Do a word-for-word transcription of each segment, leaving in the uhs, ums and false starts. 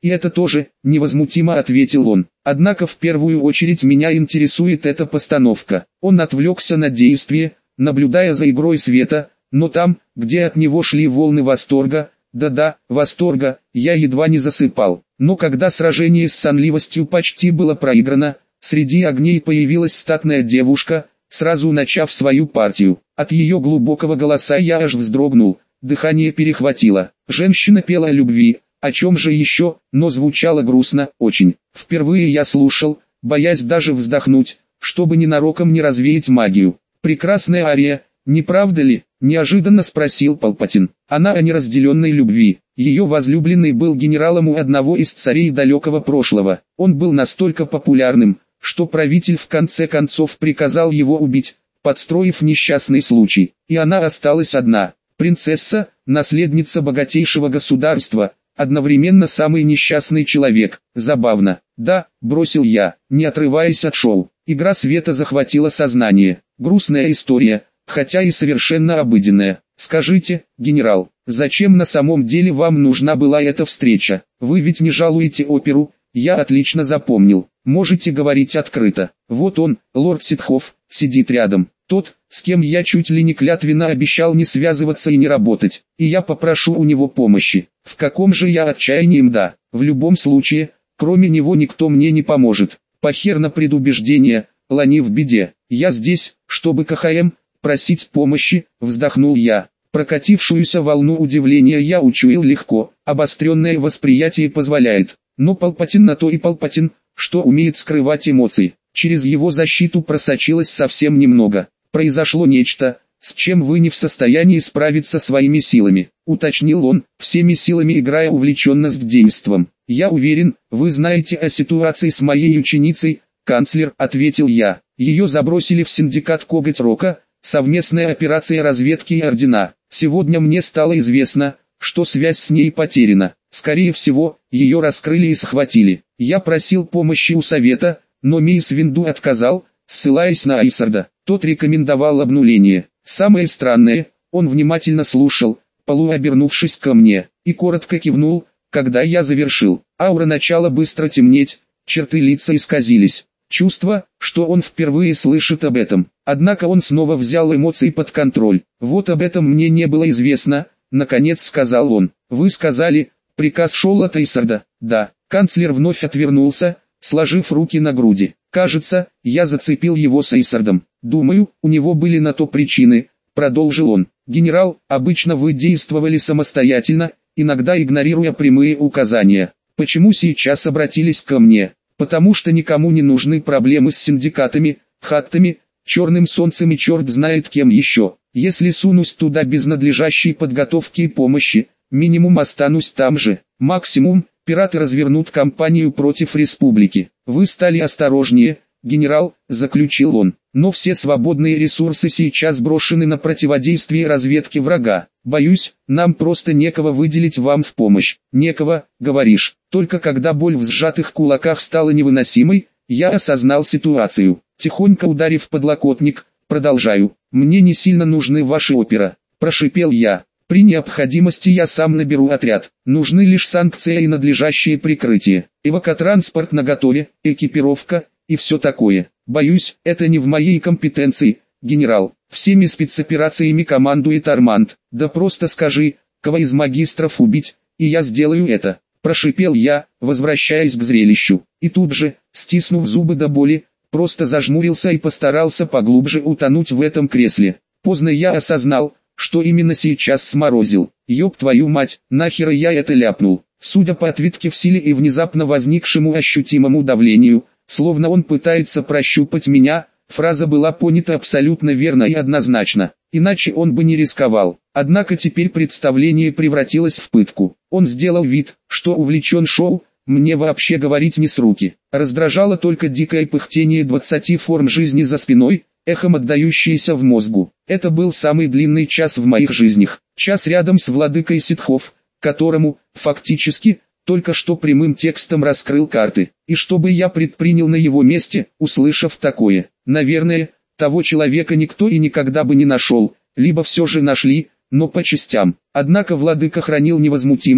И это тоже, невозмутимо ответил он. Однако в первую очередь меня интересует эта постановка. Он отвлекся на действие, наблюдая за игрой света, но там, где от него шли волны восторга, да-да, восторга, я едва не засыпал. Но когда сражение с сонливостью почти было проиграно, среди огней появилась статная девушка, сразу начав свою партию. От ее глубокого голоса я аж вздрогнул, дыхание перехватило. Женщина пела о любви, о чем же еще, но звучало грустно, очень. Впервые я слушал, боясь даже вздохнуть, чтобы ненароком не развеять магию. Прекрасная ария, не правда ли? Неожиданно спросил Палпатин. Она о неразделенной любви. Ее возлюбленный был генералом у одного из царей далекого прошлого. Он был настолько популярным, что правитель в конце концов приказал его убить, подстроив несчастный случай. И она осталась одна. Принцесса, наследница богатейшего государства, одновременно самый несчастный человек. Забавно. Да, бросил я, не отрываясь от шоу. Игра света захватила сознание. Грустная история, хотя и совершенно обыденная. Скажите, генерал, зачем на самом деле вам нужна была эта встреча? Вы ведь не жалуете оперу, я отлично запомнил. Можете говорить открыто. Вот он, лорд Ситхов, сидит рядом. Тот, с кем я чуть ли не клятвенно обещал не связываться и не работать. И я попрошу у него помощи. В каком же я отчаянии, мда. В любом случае, кроме него никто мне не поможет. Похер на предубеждение, лани в беде. Я здесь, чтобы КХМ, просить помощи, вздохнул я. Прокатившуюся волну удивления я учуял легко, обостренное восприятие позволяет. Но Палпатин на то и Палпатин, что умеет скрывать эмоции. Через его защиту просочилось совсем немного. Произошло нечто, с чем вы не в состоянии справиться своими силами, уточнил он, всеми силами играя увлеченность действом. Я уверен, вы знаете о ситуации с моей ученицей, канцлер, ответил я. Ее забросили в синдикат Коготь Рока, совместная операция разведки и ордена. Сегодня мне стало известно, что связь с ней потеряна. Скорее всего, ее раскрыли и схватили. Я просил помощи у совета, но Мейс Винду отказал, ссылаясь на Айсарда. Тот рекомендовал обнуление. Самое странное, он внимательно слушал, полуобернувшись ко мне, и коротко кивнул, когда я завершил. Аура начала быстро темнеть, черты лица исказились. Чувство, что он впервые слышит об этом. Однако он снова взял эмоции под контроль. Вот об этом мне не было известно, наконец сказал он. Вы сказали, приказ шел от Айсарда. Да, канцлер вновь отвернулся, сложив руки на груди. Кажется, я зацепил его с Айсардом. Думаю, у него были на то причины, продолжил он. Генерал, обычно вы действовали самостоятельно, иногда игнорируя прямые указания. Почему сейчас обратились ко мне? Потому что никому не нужны проблемы с синдикатами, хаттами, черным солнцем и черт знает кем еще. Если сунусь туда без надлежащей подготовки и помощи, минимум останусь там же. Максимум, пираты развернут кампанию против республики. Вы стали осторожнее, генерал, заключил он. Но все свободные ресурсы сейчас брошены на противодействие разведке врага. Боюсь, нам просто некого выделить вам в помощь. Некого, говоришь. Только когда боль в сжатых кулаках стала невыносимой, я осознал ситуацию. Тихонько ударив подлокотник, продолжаю. Мне не сильно нужны ваши опера, прошипел я. При необходимости я сам наберу отряд. Нужны лишь санкции и надлежащее прикрытие. Эвакотранспорт наготове, экипировка и все такое. Боюсь, это не в моей компетенции, генерал. Всеми спецоперациями командует Арманд. Да просто скажи, кого из магистров убить, и я сделаю это. Прошипел я, возвращаясь к зрелищу. И тут же, стиснув зубы до боли, просто зажмурился и постарался поглубже утонуть в этом кресле. Поздно я осознал, что именно сейчас сморозил. Ёб твою мать, нахера я это ляпнул. Судя по отвитке в силе и внезапно возникшему ощутимому давлению, словно он пытается прощупать меня, фраза была понята абсолютно верно и однозначно. Иначе он бы не рисковал. Однако теперь представление превратилось в пытку. Он сделал вид, что увлечен шоу, мне вообще говорить не с руки. Раздражало только дикое пыхтение двадцати форм жизни за спиной, эхом отдающееся в мозгу. Это был самый длинный час в моих жизнях. Час рядом с владыкой Ситхов, которому, фактически, только что прямым текстом раскрыл карты. И что бы я предпринял на его месте, услышав такое? Наверное, того человека никто и никогда бы не нашел, либо все же нашли, но по частям. Однако владыка хранил невозмутимость,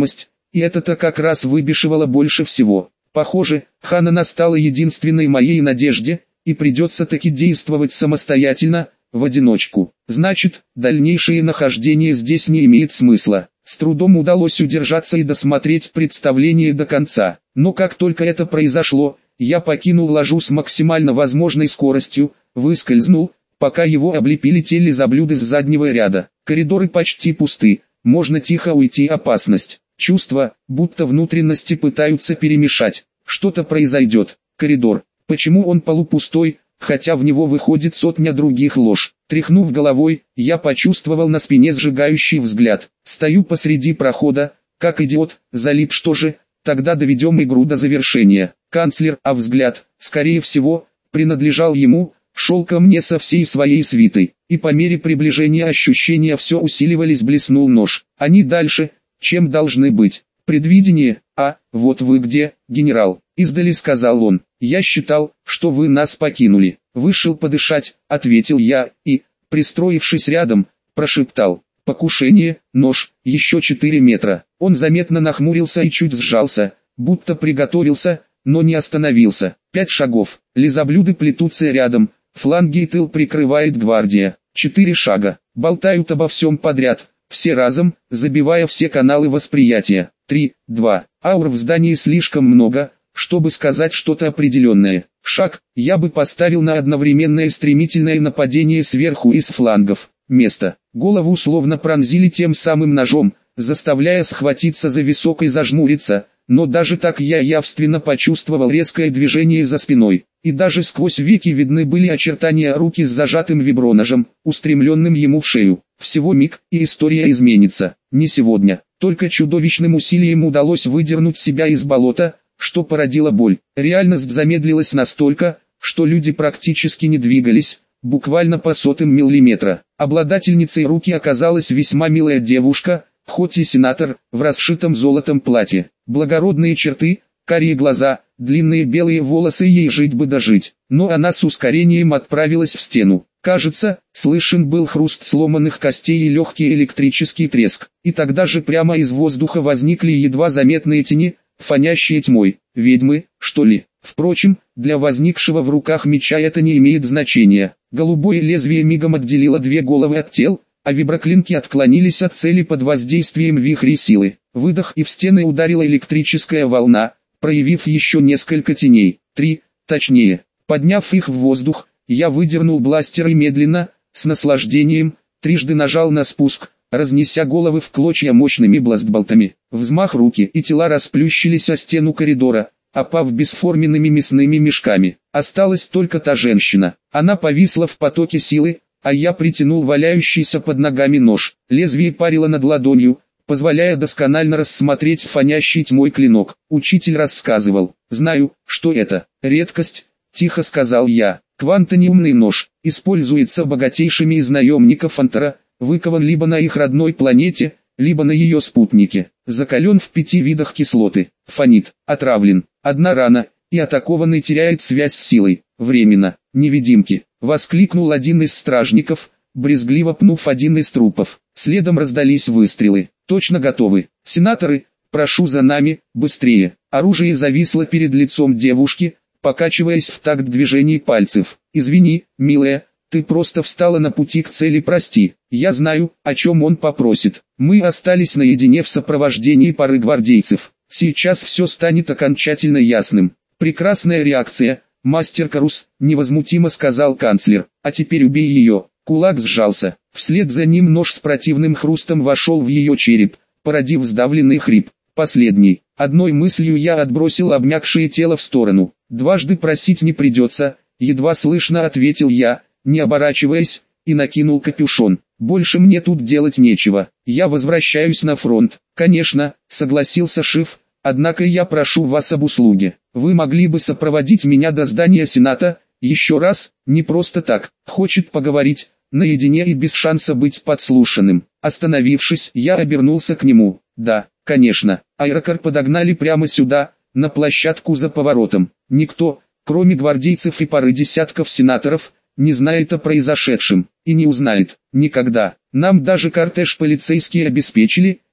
и это-то как раз выбешивало больше всего. Похоже, Ханна стала единственной моей надежде, и придется таки действовать самостоятельно, в одиночку. Значит, дальнейшее нахождение здесь не имеет смысла. С трудом удалось удержаться и досмотреть представление до конца. Но как только это произошло, я покинул ложу с максимально возможной скоростью, выскользнул, пока его облепили те лизоблюды с заднего ряда. Коридоры почти пусты, можно тихо уйти, опасность. Чувство, будто внутренности пытаются перемешать. Что-то произойдет. Коридор. Почему он полупустой, хотя в него выходит сотня других лож? Тряхнув головой, я почувствовал на спине сжигающий взгляд. Стою посреди прохода, как идиот, залип. Что же, тогда доведем игру до завершения. Канцлер, а взгляд, скорее всего, принадлежал ему, шел ко мне со всей своей свитой. И по мере приближения ощущения все усиливались. Блеснул нож. Они дальше, чем должны быть. Предвидение. А, вот вы где, генерал. Издали сказал он. Я считал, что вы нас покинули. Вышел подышать, ответил я, и, пристроившись рядом, прошептал. Покушение, нож, еще четыре метра. Он заметно нахмурился и чуть сжался, будто приготовился, но не остановился. Пять шагов. Лизоблюды плетутся рядом, фланги и тыл прикрывает гвардия. Четыре шага. Болтают обо всем подряд, все разом, забивая все каналы восприятия. Три, два. Аур в здании слишком много, чтобы сказать что-то определенное. Шаг, я бы поставил на одновременное стремительное нападение сверху и с флангов. Место. Голову словно пронзили тем самым ножом, заставляя схватиться за висок и зажмуриться, но даже так я явственно почувствовал резкое движение за спиной, и даже сквозь веки видны были очертания руки с зажатым виброножем, устремленным ему в шею. Всего миг, и история изменится. Не сегодня. Только чудовищным усилием удалось выдернуть себя из болота, что породило боль. Реальность замедлилась настолько, что люди практически не двигались, буквально по сотым миллиметра. Обладательницей руки оказалась весьма милая девушка, хоть и сенатор, в расшитом золотом платье. Благородные черты, карие глаза, длинные белые волосы, ей жить бы дожить. Но она с ускорением отправилась в стену. Кажется, слышен был хруст сломанных костей и легкий электрический треск. И тогда же прямо из воздуха возникли едва заметные тени, фонящие тьмой. Ведьмы, что ли? Впрочем, для возникшего в руках меча это не имеет значения. Голубое лезвие мигом отделило две головы от тел, а виброклинки отклонились от цели под воздействием вихрей силы. Выдох, и в стены ударила электрическая волна, проявив еще несколько теней. Три, точнее. Подняв их в воздух, я выдернул бластер и медленно, с наслаждением, трижды нажал на спуск, разнеся головы в клочья мощными бластболтами. Взмах руки, и тела расплющились о стену коридора, опав бесформенными мясными мешками. Осталась только та женщина. Она повисла в потоке силы, а я притянул валяющийся под ногами нож. Лезвие парило над ладонью, позволяя досконально рассмотреть фонящий тьмой клинок. Учитель рассказывал. «Знаю, что это. Редкость», — тихо сказал я. «Квантониумный нож. Используется богатейшими из наемников Антара, выкован либо на их родной планете, либо на ее спутнике. Закален в пяти видах кислоты. Фонит. Отравлен. Одна рана, и атакованный теряет связь с силой. Временно. Невидимки». Воскликнул один из стражников, брезгливо пнув один из трупов. Следом раздались выстрелы. «Точно готовы. Сенаторы, прошу за нами, быстрее». Оружие зависло перед лицом девушки, покачиваясь в такт движений пальцев. «Извини, милая, ты просто встала на пути к цели, прости. Я знаю, о чем он попросит». Мы остались наедине в сопровождении пары гвардейцев. Сейчас все станет окончательно ясным. «Прекрасная реакция, мастер Карус», — невозмутимо сказал канцлер. «А теперь убей ее». Кулак сжался. Вслед за ним нож с противным хрустом вошел в ее череп, породив сдавленный хрип. Последний. Одной мыслью я отбросил обмякшее тело в сторону. «Дважды просить не придется», — едва слышно ответил я, не оборачиваясь, и накинул капюшон. «Больше мне тут делать нечего. Я возвращаюсь на фронт». «Конечно», — согласился Шиф, — «однако я прошу вас об услуге. Вы могли бы сопроводить меня до здания Сената, еще раз, не просто так, хочет поговорить, наедине и без шанса быть подслушанным». Остановившись, я обернулся к нему. «Да, конечно». Аэрокар подогнали прямо сюда, на площадку за поворотом. Никто, кроме гвардейцев и пары десятков сенаторов, не знает о произошедшем, и не узнает, никогда. Нам даже кортеж полицейские обеспечили,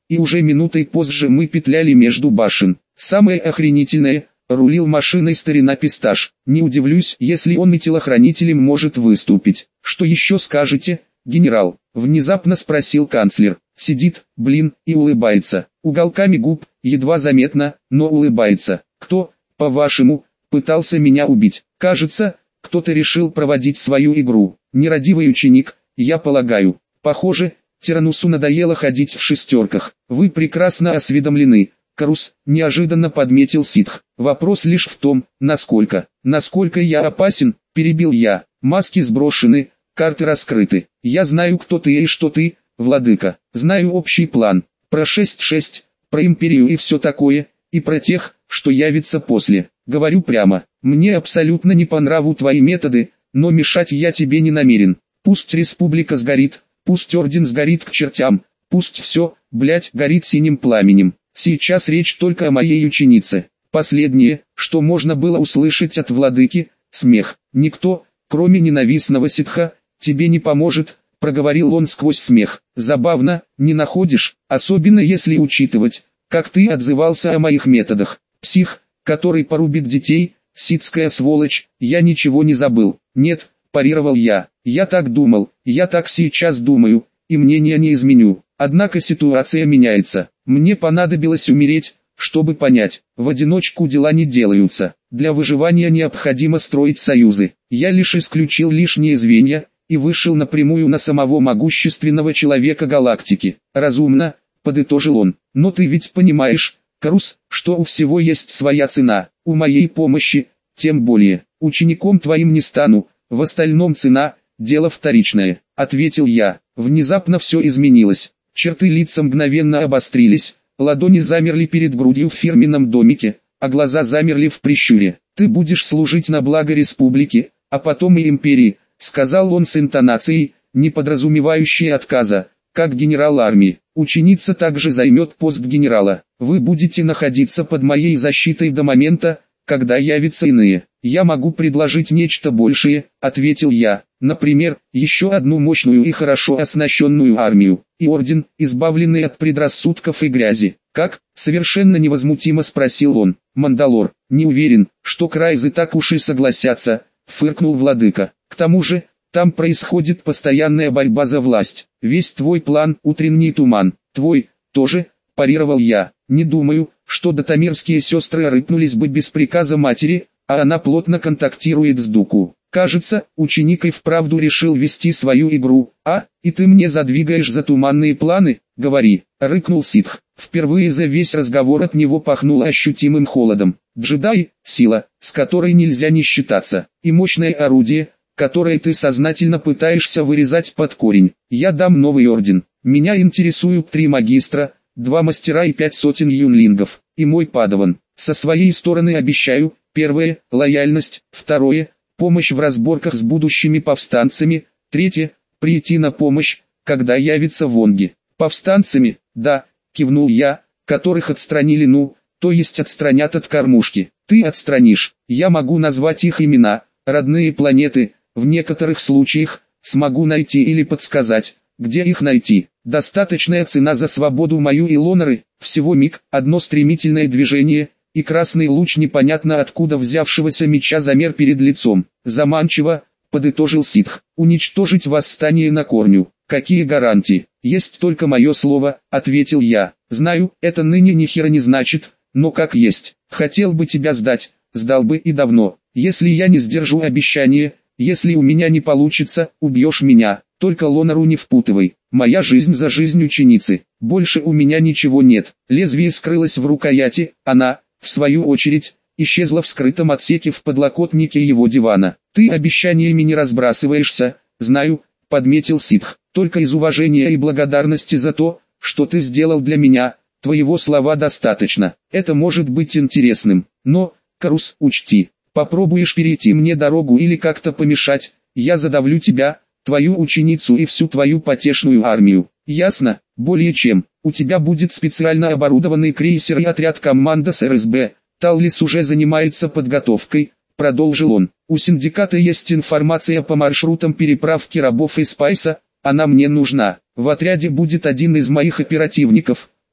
и уже минутой позже мы петляли между башен. Самое охренительное, рулил машиной старина Писташ. Не удивлюсь, если он и телохранителем может выступить. Что еще скажете, генерал? Внезапно спросил канцлер. Сидит, блин, и улыбается. Уголками губ, едва заметно, но улыбается. Кто, по-вашему, пытался меня убить? Кажется, кто-то решил проводить свою игру. Нерадивый ученик, я полагаю. Похоже, Тиранусу надоело ходить в шестерках. Вы прекрасно осведомлены. Карус, неожиданно подметил ситх. Вопрос лишь в том, насколько. Насколько я опасен, перебил я. Маски сброшены, карты раскрыты. Я знаю, кто ты и что ты, владыка. Знаю общий план. Про шесть шесть, про империю и все такое, и про тех, что явится после. Говорю прямо, мне абсолютно не по нраву твои методы, но мешать я тебе не намерен. Пусть республика сгорит, пусть орден сгорит к чертям, пусть все, блять, горит синим пламенем. Сейчас речь только о моей ученице. Последнее, что можно было услышать от владыки, смех. Никто, кроме ненавистного ситха, тебе не поможет, проговорил он сквозь смех. Забавно, не находишь, особенно если учитывать, как ты отзывался о моих методах. Псих, который порубит детей, ситская сволочь, я ничего не забыл. Нет, парировал я, я так думал, я так сейчас думаю, и мнение не изменю. Однако ситуация меняется. Мне понадобилось умереть, чтобы понять, в одиночку дела не делаются. Для выживания необходимо строить союзы. Я лишь исключил лишние звенья, и вышел напрямую на самого могущественного человека галактики. Разумно, подытожил он. Но ты ведь понимаешь, Карус, что у всего есть своя цена. У моей помощи, тем более. Учеником твоим не стану, в остальном цена, дело вторичное, ответил я. Внезапно все изменилось. Черты лица мгновенно обострились, ладони замерли перед грудью в фирменном домике, а глаза замерли в прищуре. «Ты будешь служить на благо республики, а потом и империи», — сказал он с интонацией, не подразумевающей отказа, как генерал армии. «Ученица также займет пост генерала. Вы будете находиться под моей защитой до момента, когда явятся иные. Я могу предложить нечто большее», — ответил я. «Например, еще одну мощную и хорошо оснащенную армию, и орден, избавленный от предрассудков и грязи». «Как?» — совершенно невозмутимо спросил он. «Мандалор, не уверен, что Крайзы так уж и согласятся», — фыркнул владыка. «К тому же, там происходит постоянная борьба за власть. Весь твой план — утренний туман. Твой, тоже», — парировал я. «Не думаю, что дотамирские сестры рыпнулись бы без приказа матери, а она плотно контактирует с Дуку. Кажется, ученик и вправду решил вести свою игру. А, и ты мне задвигаешь затуманные планы? Говори», — рыкнул ситх. Впервые за весь разговор от него пахнуло ощутимым холодом. «Джедай — сила, с которой нельзя не считаться, и мощное орудие, которое ты сознательно пытаешься вырезать под корень. Я дам новый орден. Меня интересуют три магистра, два мастера и пять сотен юнлингов, и мой падаван. Со своей стороны обещаю, первое – лояльность, второе – помощь в разборках с будущими повстанцами, третье – прийти на помощь, когда явится Вонги». «Повстанцами, да», – кивнул я, «которых отстранили, ну, то есть отстранят от кормушки. Ты отстранишь, я могу назвать их имена, родные планеты, в некоторых случаях, смогу найти или подсказать, где их найти. Достаточная цена за свободу мою и Лоноры, всего миг, одно стремительное движение, и красный луч непонятно откуда взявшегося меча замер перед лицом. Заманчиво, подытожил ситх, уничтожить восстание на корню. Какие гарантии? Есть только мое слово, ответил я. Знаю, это ныне ни хера не значит, но как есть. Хотел бы тебя сдать, сдал бы и давно. Если я не сдержу обещание, если у меня не получится, убьешь меня. Только Лонору не впутывай. Моя жизнь за жизнь ученицы. Больше у меня ничего нет. Лезвие скрылось в рукояти, она, в свою очередь, исчезла в скрытом отсеке в подлокотнике его дивана. Ты обещаниями не разбрасываешься, знаю, подметил ситх. Только из уважения и благодарности за то, что ты сделал для меня, твоего слова достаточно. Это может быть интересным. Но, Карус, учти, попробуешь перейти мне дорогу или как-то помешать, я задавлю тебя, твою ученицу и всю твою потешную армию. Ясно? Более чем. У тебя будет специально оборудованный крейсер и отряд командос эр эс бэ. Таллис уже занимается подготовкой, продолжил он. У синдиката есть информация по маршрутам переправки рабов из Спайса, она мне нужна. В отряде будет один из моих оперативников,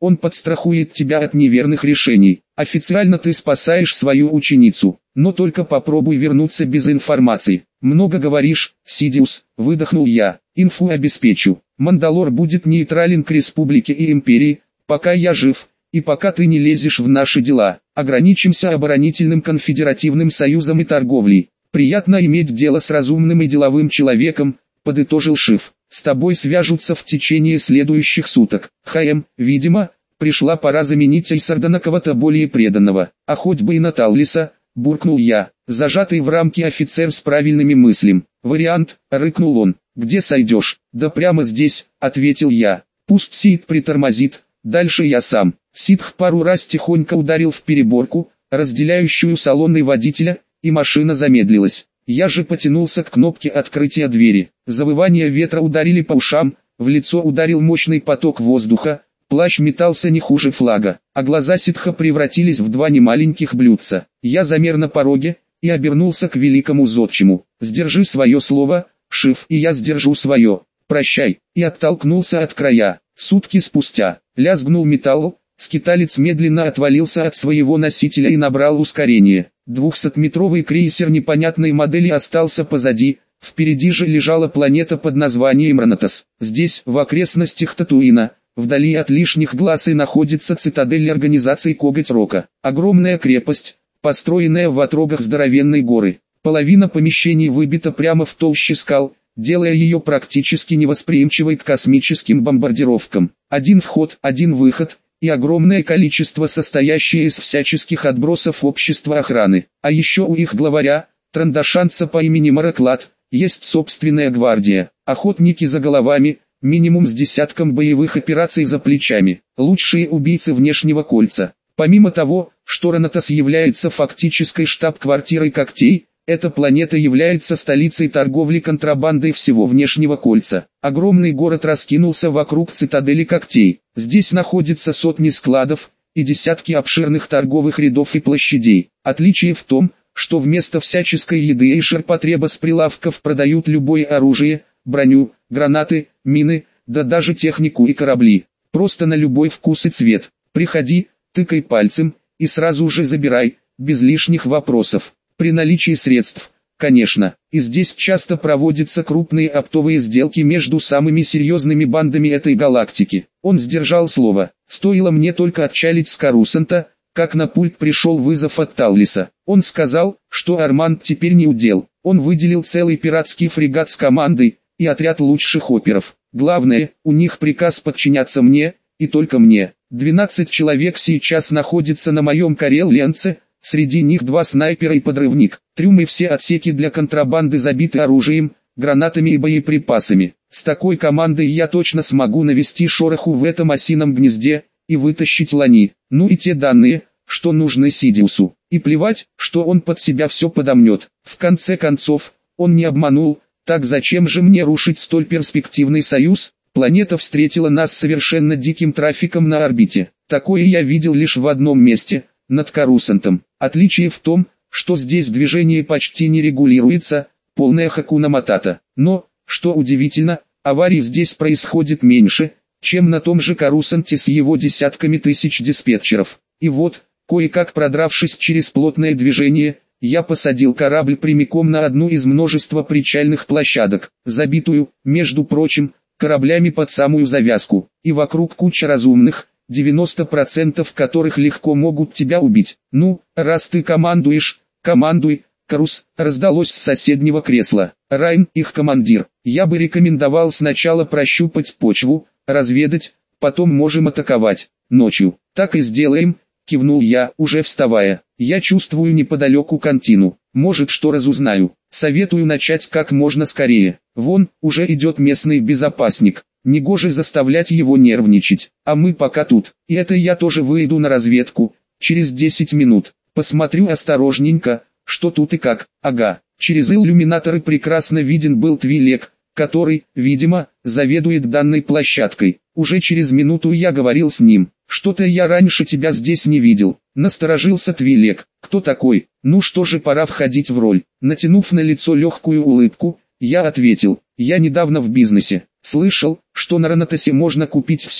Он подстрахует тебя от неверных решений. Официально ты спасаешь свою ученицу, но только попробуй вернуться без информации. Много говоришь, Сидиус, выдохнул я. Инфу обеспечу. Мандалор будет нейтрален к республике и империи, пока я жив, и пока ты не лезешь в наши дела. Ограничимся оборонительным конфедеративным союзом и торговлей. Приятно иметь дело с разумным и деловым человеком, подытожил Шиф. С тобой свяжутся в течение следующих суток. ХМ, видимо, пришла пора заменить Эйсарда на кого-то более преданного. А хоть бы и на Таллиса, буркнул я, зажатый в рамки офицер с правильными мыслями. Вариант, рыкнул он. Где сойдешь? Да прямо здесь, ответил я. Пусть Сид притормозит, дальше я сам. Сидх пару раз тихонько ударил в переборку, разделяющую салон и водителя, и машина замедлилась. Я же потянулся к кнопке открытия двери. Завывания ветра ударили по ушам, в лицо ударил мощный поток воздуха, плащ метался не хуже флага, а глаза ситха превратились в два немаленьких блюдца. Я замер на пороге и обернулся к великому зодчему. «Сдержи свое слово, Шиф, и я сдержу свое. Прощай», и оттолкнулся от края. Сутки спустя, лязгнул металл, скиталец медленно отвалился от своего носителя и набрал ускорение. Двухсотметровый крейсер непонятной модели остался позади, впереди же лежала планета под названием Ранатос. Здесь, в окрестностях Татуина, вдали от лишних глаз и находится цитадель организации Коготь Рока. Огромная крепость, построенная в отрогах здоровенной горы. Половина помещений выбита прямо в толще скал, делая ее практически невосприимчивой к космическим бомбардировкам. Один вход, один выход, и огромное количество состоящее из всяческих отбросов общества охраны. А еще у их главаря, трандашанца по имени Мараклад, есть собственная гвардия, охотники за головами, минимум с десятком боевых операций за плечами, лучшие убийцы внешнего кольца. Помимо того, что Ранатос является фактической штаб-квартирой когтей, эта планета является столицей торговли контрабандой всего внешнего кольца. Огромный город раскинулся вокруг цитадели когтей. Здесь находятся сотни складов и десятки обширных торговых рядов и площадей. Отличие в том, что вместо всяческой еды и ширпотреба с прилавков продают любое оружие, броню, гранаты, мины, да даже технику и корабли. Просто на любой вкус и цвет. Приходи, тыкай пальцем и сразу же забирай, без лишних вопросов. При наличии средств, конечно, и здесь часто проводятся крупные оптовые сделки между самыми серьезными бандами этой галактики. Он сдержал слово. Стоило мне только отчалить с Карусанта, как на пульт пришел вызов от Таллиса. Он сказал, что Арманд теперь не удел. Он выделил целый пиратский фрегат с командой и отряд лучших оперов. Главное, у них приказ подчиняться мне, и только мне. двенадцать человек сейчас находится на моем Карел-Ленце. Среди них два снайпера и подрывник. Трюмы все отсеки для контрабанды забиты оружием, гранатами и боеприпасами. С такой командой я точно смогу навести шороху в этом осином гнезде и вытащить Лани. Ну и те данные, что нужны Сидиусу. И плевать, что он под себя все подомнет. В конце концов, он не обманул. Так зачем же мне рушить столь перспективный союз? Планета встретила нас совершенно диким трафиком на орбите. Такое я видел лишь в одном месте – над Карусантом. Отличие в том, что здесь движение почти не регулируется, полная хакуна матата. Но, что удивительно, аварий здесь происходит меньше, чем на том же Карусанте с его десятками тысяч диспетчеров. И вот, кое-как продравшись через плотное движение, я посадил корабль прямиком на одну из множества причальных площадок, забитую, между прочим, кораблями под самую завязку, и вокруг куча разумных, девяносто процентов которых легко могут тебя убить. Ну, раз ты командуешь, командуй, Карус, раздалось с соседнего кресла. Райн, их командир, я бы рекомендовал сначала прощупать почву, разведать, потом можем атаковать, ночью. Так и сделаем, кивнул я, уже вставая. Я чувствую неподалеку контину, может что разузнаю. Советую начать как можно скорее. Вон, уже идет местный безопасник. Негоже заставлять его нервничать, а мы пока тут. И это я тоже выйду на разведку, через десять минут. Посмотрю осторожненько, что тут и как. Ага, через иллюминаторы прекрасно виден был Твилек, который, видимо, заведует данной площадкой. Уже через минуту я говорил с ним. Что-то я раньше тебя здесь не видел. Насторожился Твилек. Кто такой? Ну что же, пора входить в роль. Натянув на лицо легкую улыбку, я ответил. Я недавно в бизнесе. Слышал, что на Ранатосе можно купить все,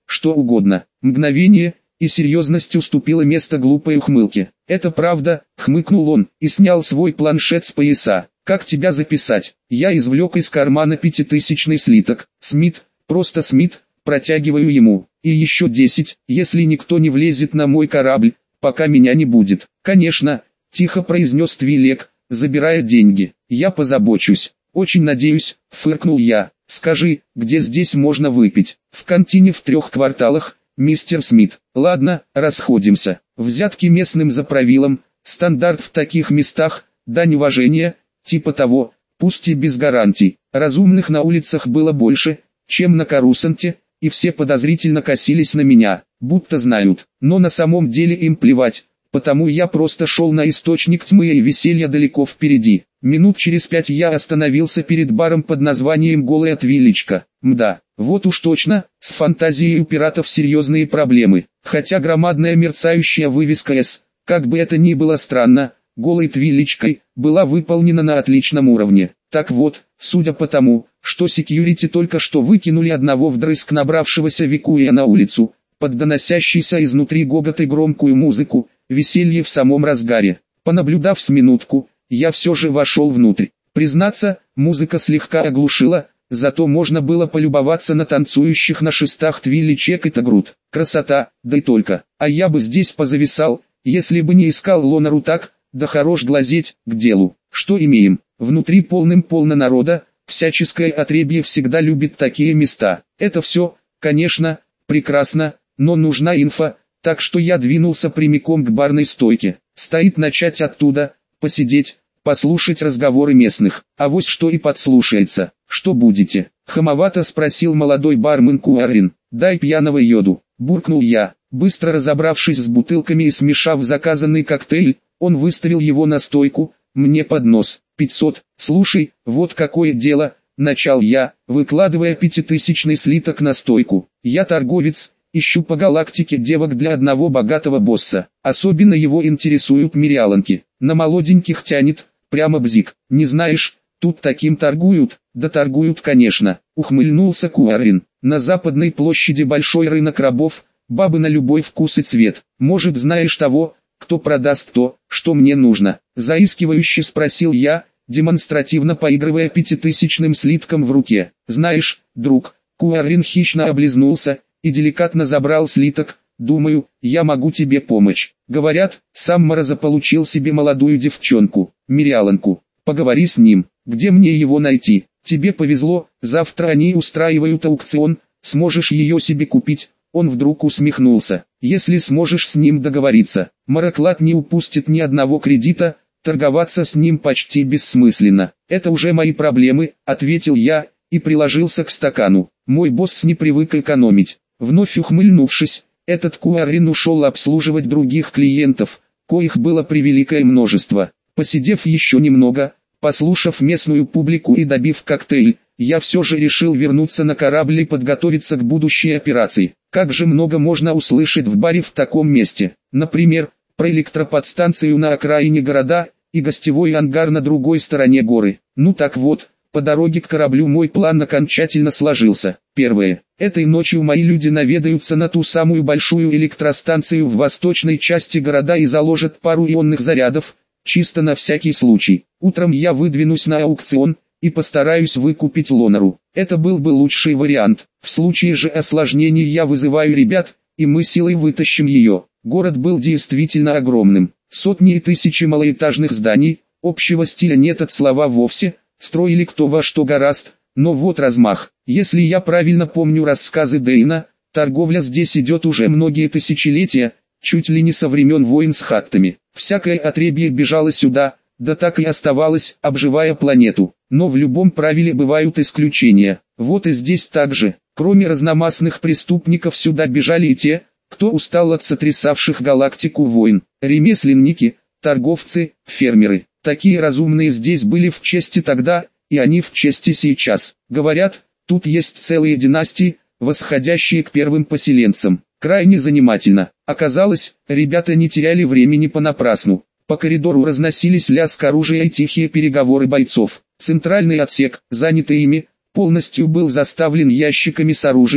что угодно. Мгновение, и серьезность уступила место глупой ухмылке. «Это правда», — хмыкнул он, и снял свой планшет с пояса. «Как тебя записать?» Я извлек из кармана пятитысячный слиток. «Смит, просто Смит», протягиваю ему. «И еще десять, если никто не влезет на мой корабль, пока меня не будет». «Конечно», — тихо произнес Твилек, забирая деньги. «Я позабочусь». «Очень надеюсь», — фыркнул я. «Скажи, где здесь можно выпить?» «В кантине в трех кварталах, мистер Смит». «Ладно, расходимся». Взятки местным за правилом, стандарт в таких местах, дань уважения, типа того, пусть и без гарантий. Разумных на улицах было больше, чем на Корусанте, и все подозрительно косились на меня, будто знают. Но на самом деле им плевать, потому я просто шел на источник тьмы и веселья далеко впереди. Минут через пять я остановился перед баром под названием «Голая Твилечка». Мда, вот уж точно, с фантазией у пиратов серьезные проблемы. Хотя громадная мерцающая вывеска «С», как бы это ни было странно, «Голой Твилечкой», была выполнена на отличном уровне. Так вот, судя по тому, что секьюрити только что выкинули одного вдрызг набравшегося Викуя на улицу, под доносящийся изнутри гогот и громкую музыку, веселье в самом разгаре. Понаблюдав с минутку, я все же вошел внутрь. Признаться, музыка слегка оглушила, зато можно было полюбоваться на танцующих на шестах Твиличек и Тагрут. Красота, да и только. А я бы здесь позависал, если бы не искал Лонару так, да хорош глазеть, к делу. Что имеем? Внутри полным-полно народа, всяческое отребье всегда любит такие места. Это все, конечно, прекрасно, но нужна инфа, так что я двинулся прямиком к барной стойке. Стоит начать оттуда, посидеть, послушать разговоры местных. Авось что и подслушается. «Что будете?» — хамовато спросил молодой бармен Куарин. «Дай пьяного йоду», — буркнул я. Быстро разобравшись с бутылками и смешав заказанный коктейль, он выставил его на стойку, мне под нос. «Пятьсот, слушай, вот какое дело», — начал я, выкладывая пятитысячный слиток на стойку. «Я торговец, ищу по галактике девок для одного богатого босса. Особенно его интересуют мириаланки. На молоденьких тянет, прямо бзик. Не знаешь, тут таким торгуют?» «Да торгуют, конечно», — ухмыльнулся Куарин. «На западной площади большой рынок рабов, бабы на любой вкус и цвет. Может, знаешь того, кто продаст то, что мне нужно?» Заискивающе спросил я, демонстративно поигрывая пятитысячным слитком в руке. «Знаешь, друг», — Куарин хищно облизнулся и деликатно забрал слиток, «думаю, я могу тебе помочь. Говорят, сам Мора заполучил себе молодую девчонку, мириаланку. Поговори с ним, где мне его найти? Тебе повезло, завтра они устраивают аукцион, сможешь ее себе купить». Он вдруг усмехнулся. «Если сможешь с ним договориться, Мороклад не упустит ни одного кредита, торговаться с ним почти бессмысленно». «Это уже мои проблемы», — ответил я, и приложился к стакану. Мой босс не привык экономить. Вновь ухмыльнувшись, этот Куарин ушел обслуживать других клиентов, коих было превеликое множество. Посидев еще немного, послушав местную публику и добив коктейль, я все же решил вернуться на корабль и подготовиться к будущей операции. Как же много можно услышать в баре в таком месте. Например, про электроподстанцию на окраине города и гостевой ангар на другой стороне горы. Ну так вот, по дороге к кораблю мой план окончательно сложился. Первое. Этой ночью мои люди наведаются на ту самую большую электростанцию в восточной части города и заложат пару ионных зарядов, чисто на всякий случай. Утром я выдвинусь на аукцион и постараюсь выкупить Лонару. Это был бы лучший вариант. В случае же осложнений я вызываю ребят, и мы силой вытащим ее. Город был действительно огромным. Сотни и тысячи малоэтажных зданий, общего стиля нет от слова вовсе, строили кто во что гораст, но вот размах. Если я правильно помню рассказы Дейна, торговля здесь идет уже многие тысячелетия, чуть ли не со времен войн с хаттами. Всякое отребье бежало сюда, да так и оставалось, обживая планету. Но в любом правиле бывают исключения. Вот и здесь так же. Кроме разномастных преступников сюда бежали и те, кто устал от сотрясавших галактику войн. Ремесленники, торговцы, фермеры. Такие разумные здесь были в чести тогда, и они в чести сейчас. Говорят, тут есть целые династии, восходящие к первым поселенцам. Крайне занимательно. Оказалось, ребята не теряли времени понапрасну. По коридору разносились лязг оружия и тихие переговоры бойцов. Центральный отсек, занятый ими, полностью был заставлен ящиками с оружием,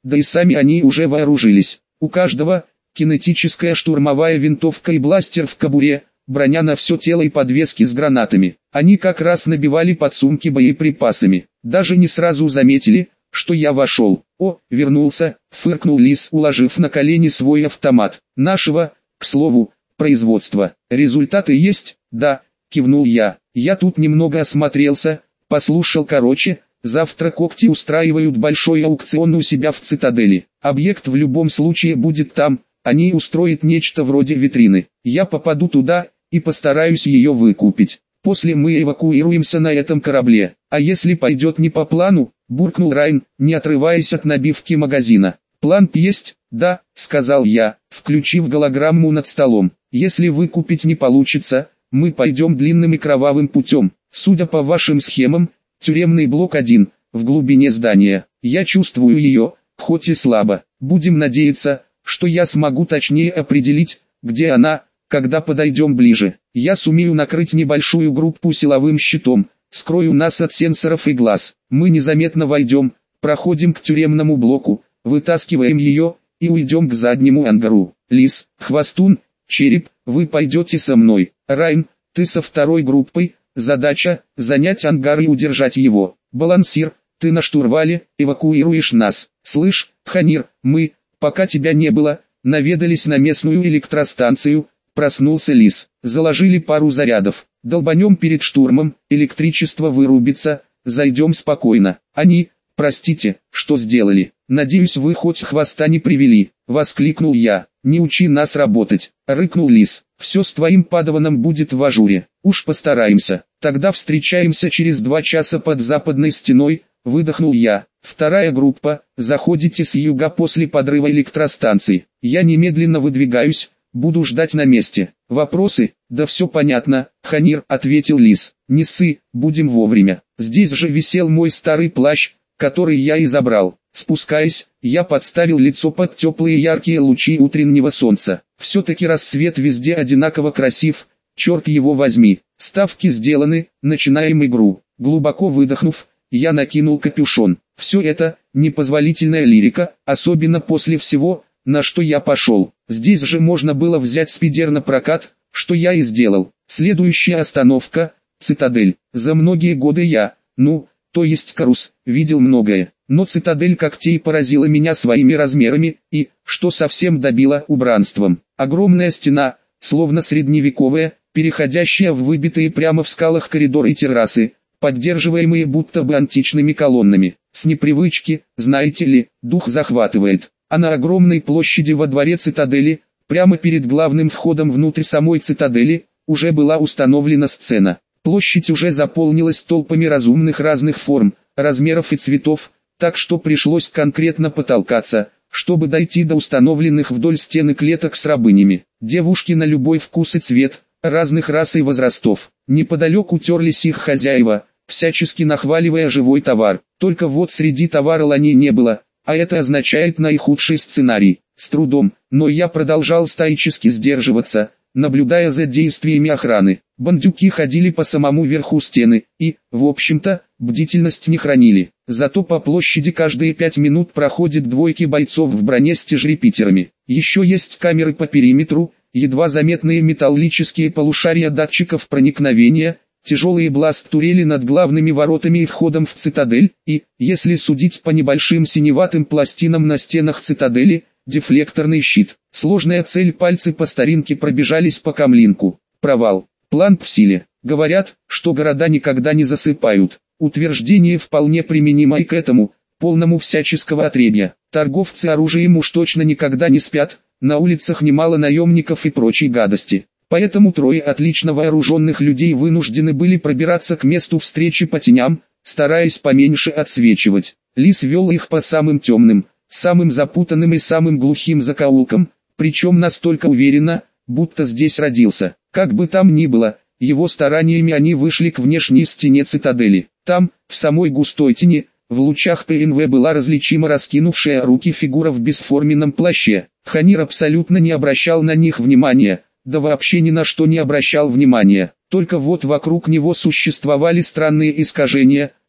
да и сами они уже вооружились. У каждого кинетическая штурмовая винтовка и бластер в кобуре, броня на все тело и подвески с гранатами. Они как раз набивали подсумки боеприпасами. Даже не сразу заметили, что я вошел. «О, вернулся», — фыркнул Лис, уложив на колени свой автомат. «Нашего, к слову, производства. Результаты есть?» «Да», — кивнул я. «Я тут немного осмотрелся, послушал короче. Завтра когти устраивают большой аукцион у себя в цитадели. Объект в любом случае будет там, они устроят нечто вроде витрины. Я попаду туда и постараюсь ее выкупить. После мы эвакуируемся на этом корабле. А если пойдет не по плану?» — буркнул Райн, не отрываясь от набивки магазина. «План есть?» «Да», — сказал я, включив голограмму над столом. «Если выкупить не получится, мы пойдем длинным и кровавым путем. Судя по вашим схемам, тюремный блок один, в глубине здания. Я чувствую ее, хоть и слабо. Будем надеяться, что я смогу точнее определить, где она, когда подойдем ближе. Я сумею накрыть небольшую группу силовым щитом, скрою нас от сенсоров и глаз. Мы незаметно войдем, проходим к тюремному блоку, вытаскиваем ее и уйдем к заднему ангару. Лис, Хвостун, Череп, вы пойдете со мной. Райн, ты со второй группой. Задача – занять ангар и удержать его. Балансир, ты на штурвале, эвакуируешь нас. Слышь, Ханир, мы, пока тебя не было, наведались на местную электростанцию. Проснулся Лис. Заложили пару зарядов. Долбанем перед штурмом, электричество вырубится, зайдем спокойно. Они, простите, что сделали. Надеюсь, вы хоть хвоста не привели. Воскликнул я. Не учи нас работать. Рыкнул Лис. Все с твоим падаваном будет в ажуре. Уж постараемся. Тогда встречаемся через два часа под западной стеной. Выдохнул я. Вторая группа, заходите с юга после подрыва электростанции. Я немедленно выдвигаюсь. Буду ждать на месте. Вопросы? Да все понятно, Ханир, ответил Лис. Не ссы, будем вовремя. Здесь же висел мой старый плащ, который я и забрал. Спускаясь, я подставил лицо под теплые яркие лучи утреннего солнца. Все-таки рассвет везде одинаково красив, черт его возьми. Ставки сделаны, начинаем игру. Глубоко выдохнув, я накинул капюшон. Все это, непозволительная лирика, особенно после всего, на что я пошел. Здесь же можно было взять спидер на прокат, что я и сделал. Следующая остановка – Цитадель. За многие годы я, ну, то есть Карус, видел многое. Но Цитадель когтей поразила меня своими размерами и, что совсем добило, убранством. Огромная стена, словно средневековая, переходящая в выбитые прямо в скалах коридоры и террасы, поддерживаемые будто бы античными колоннами. С непривычки, знаете ли, дух захватывает. А на огромной площади во дворе Цитадели, прямо перед главным входом внутрь самой Цитадели, уже была установлена сцена. Площадь уже заполнилась толпами разумных разных форм, размеров и цветов, так что пришлось конкретно потолкаться, чтобы дойти до установленных вдоль стены клеток с рабынями. Девушки на любой вкус и цвет, разных рас и возрастов. Неподалеку терлись их хозяева, всячески нахваливая живой товар. Только вот среди товара ланей не было, а это означает наихудший сценарий. С трудом, но я продолжал стоически сдерживаться, наблюдая за действиями охраны. Бандюки ходили по самому верху стены и, в общем-то, бдительность не хранили. Зато по площади каждые пять минут проходит двойки бойцов в броне с тяжрепитерами. Еще есть камеры по периметру, едва заметные металлические полушария датчиков проникновения, тяжелые бласт-турели над главными воротами и входом в Цитадель, и, если судить по небольшим синеватым пластинам на стенах Цитадели, дефлекторный щит. Сложная цель, пальцы по старинке пробежались по камлинку. Провал. План в силе. Говорят, что города никогда не засыпают. Утверждение вполне применимо и к этому, полному всяческого отребья. Торговцы оружием уж точно никогда не спят, на улицах немало наемников и прочей гадости. Поэтому трое отлично вооруженных людей вынуждены были пробираться к месту встречи по теням, стараясь поменьше отсвечивать. Лис вел их по самым темным, самым запутанным и самым глухим закоулкам, причем настолько уверенно, будто здесь родился. Как бы там ни было, его стараниями они вышли к внешней стене Цитадели. Там, в самой густой тени, в лучах ПНВ была различима раскинувшая руки фигура в бесформенном плаще. Ханир абсолютно не обращал на них внимания, да вообще ни на что не обращал внимания. Только вот вокруг него существовали странные искажения,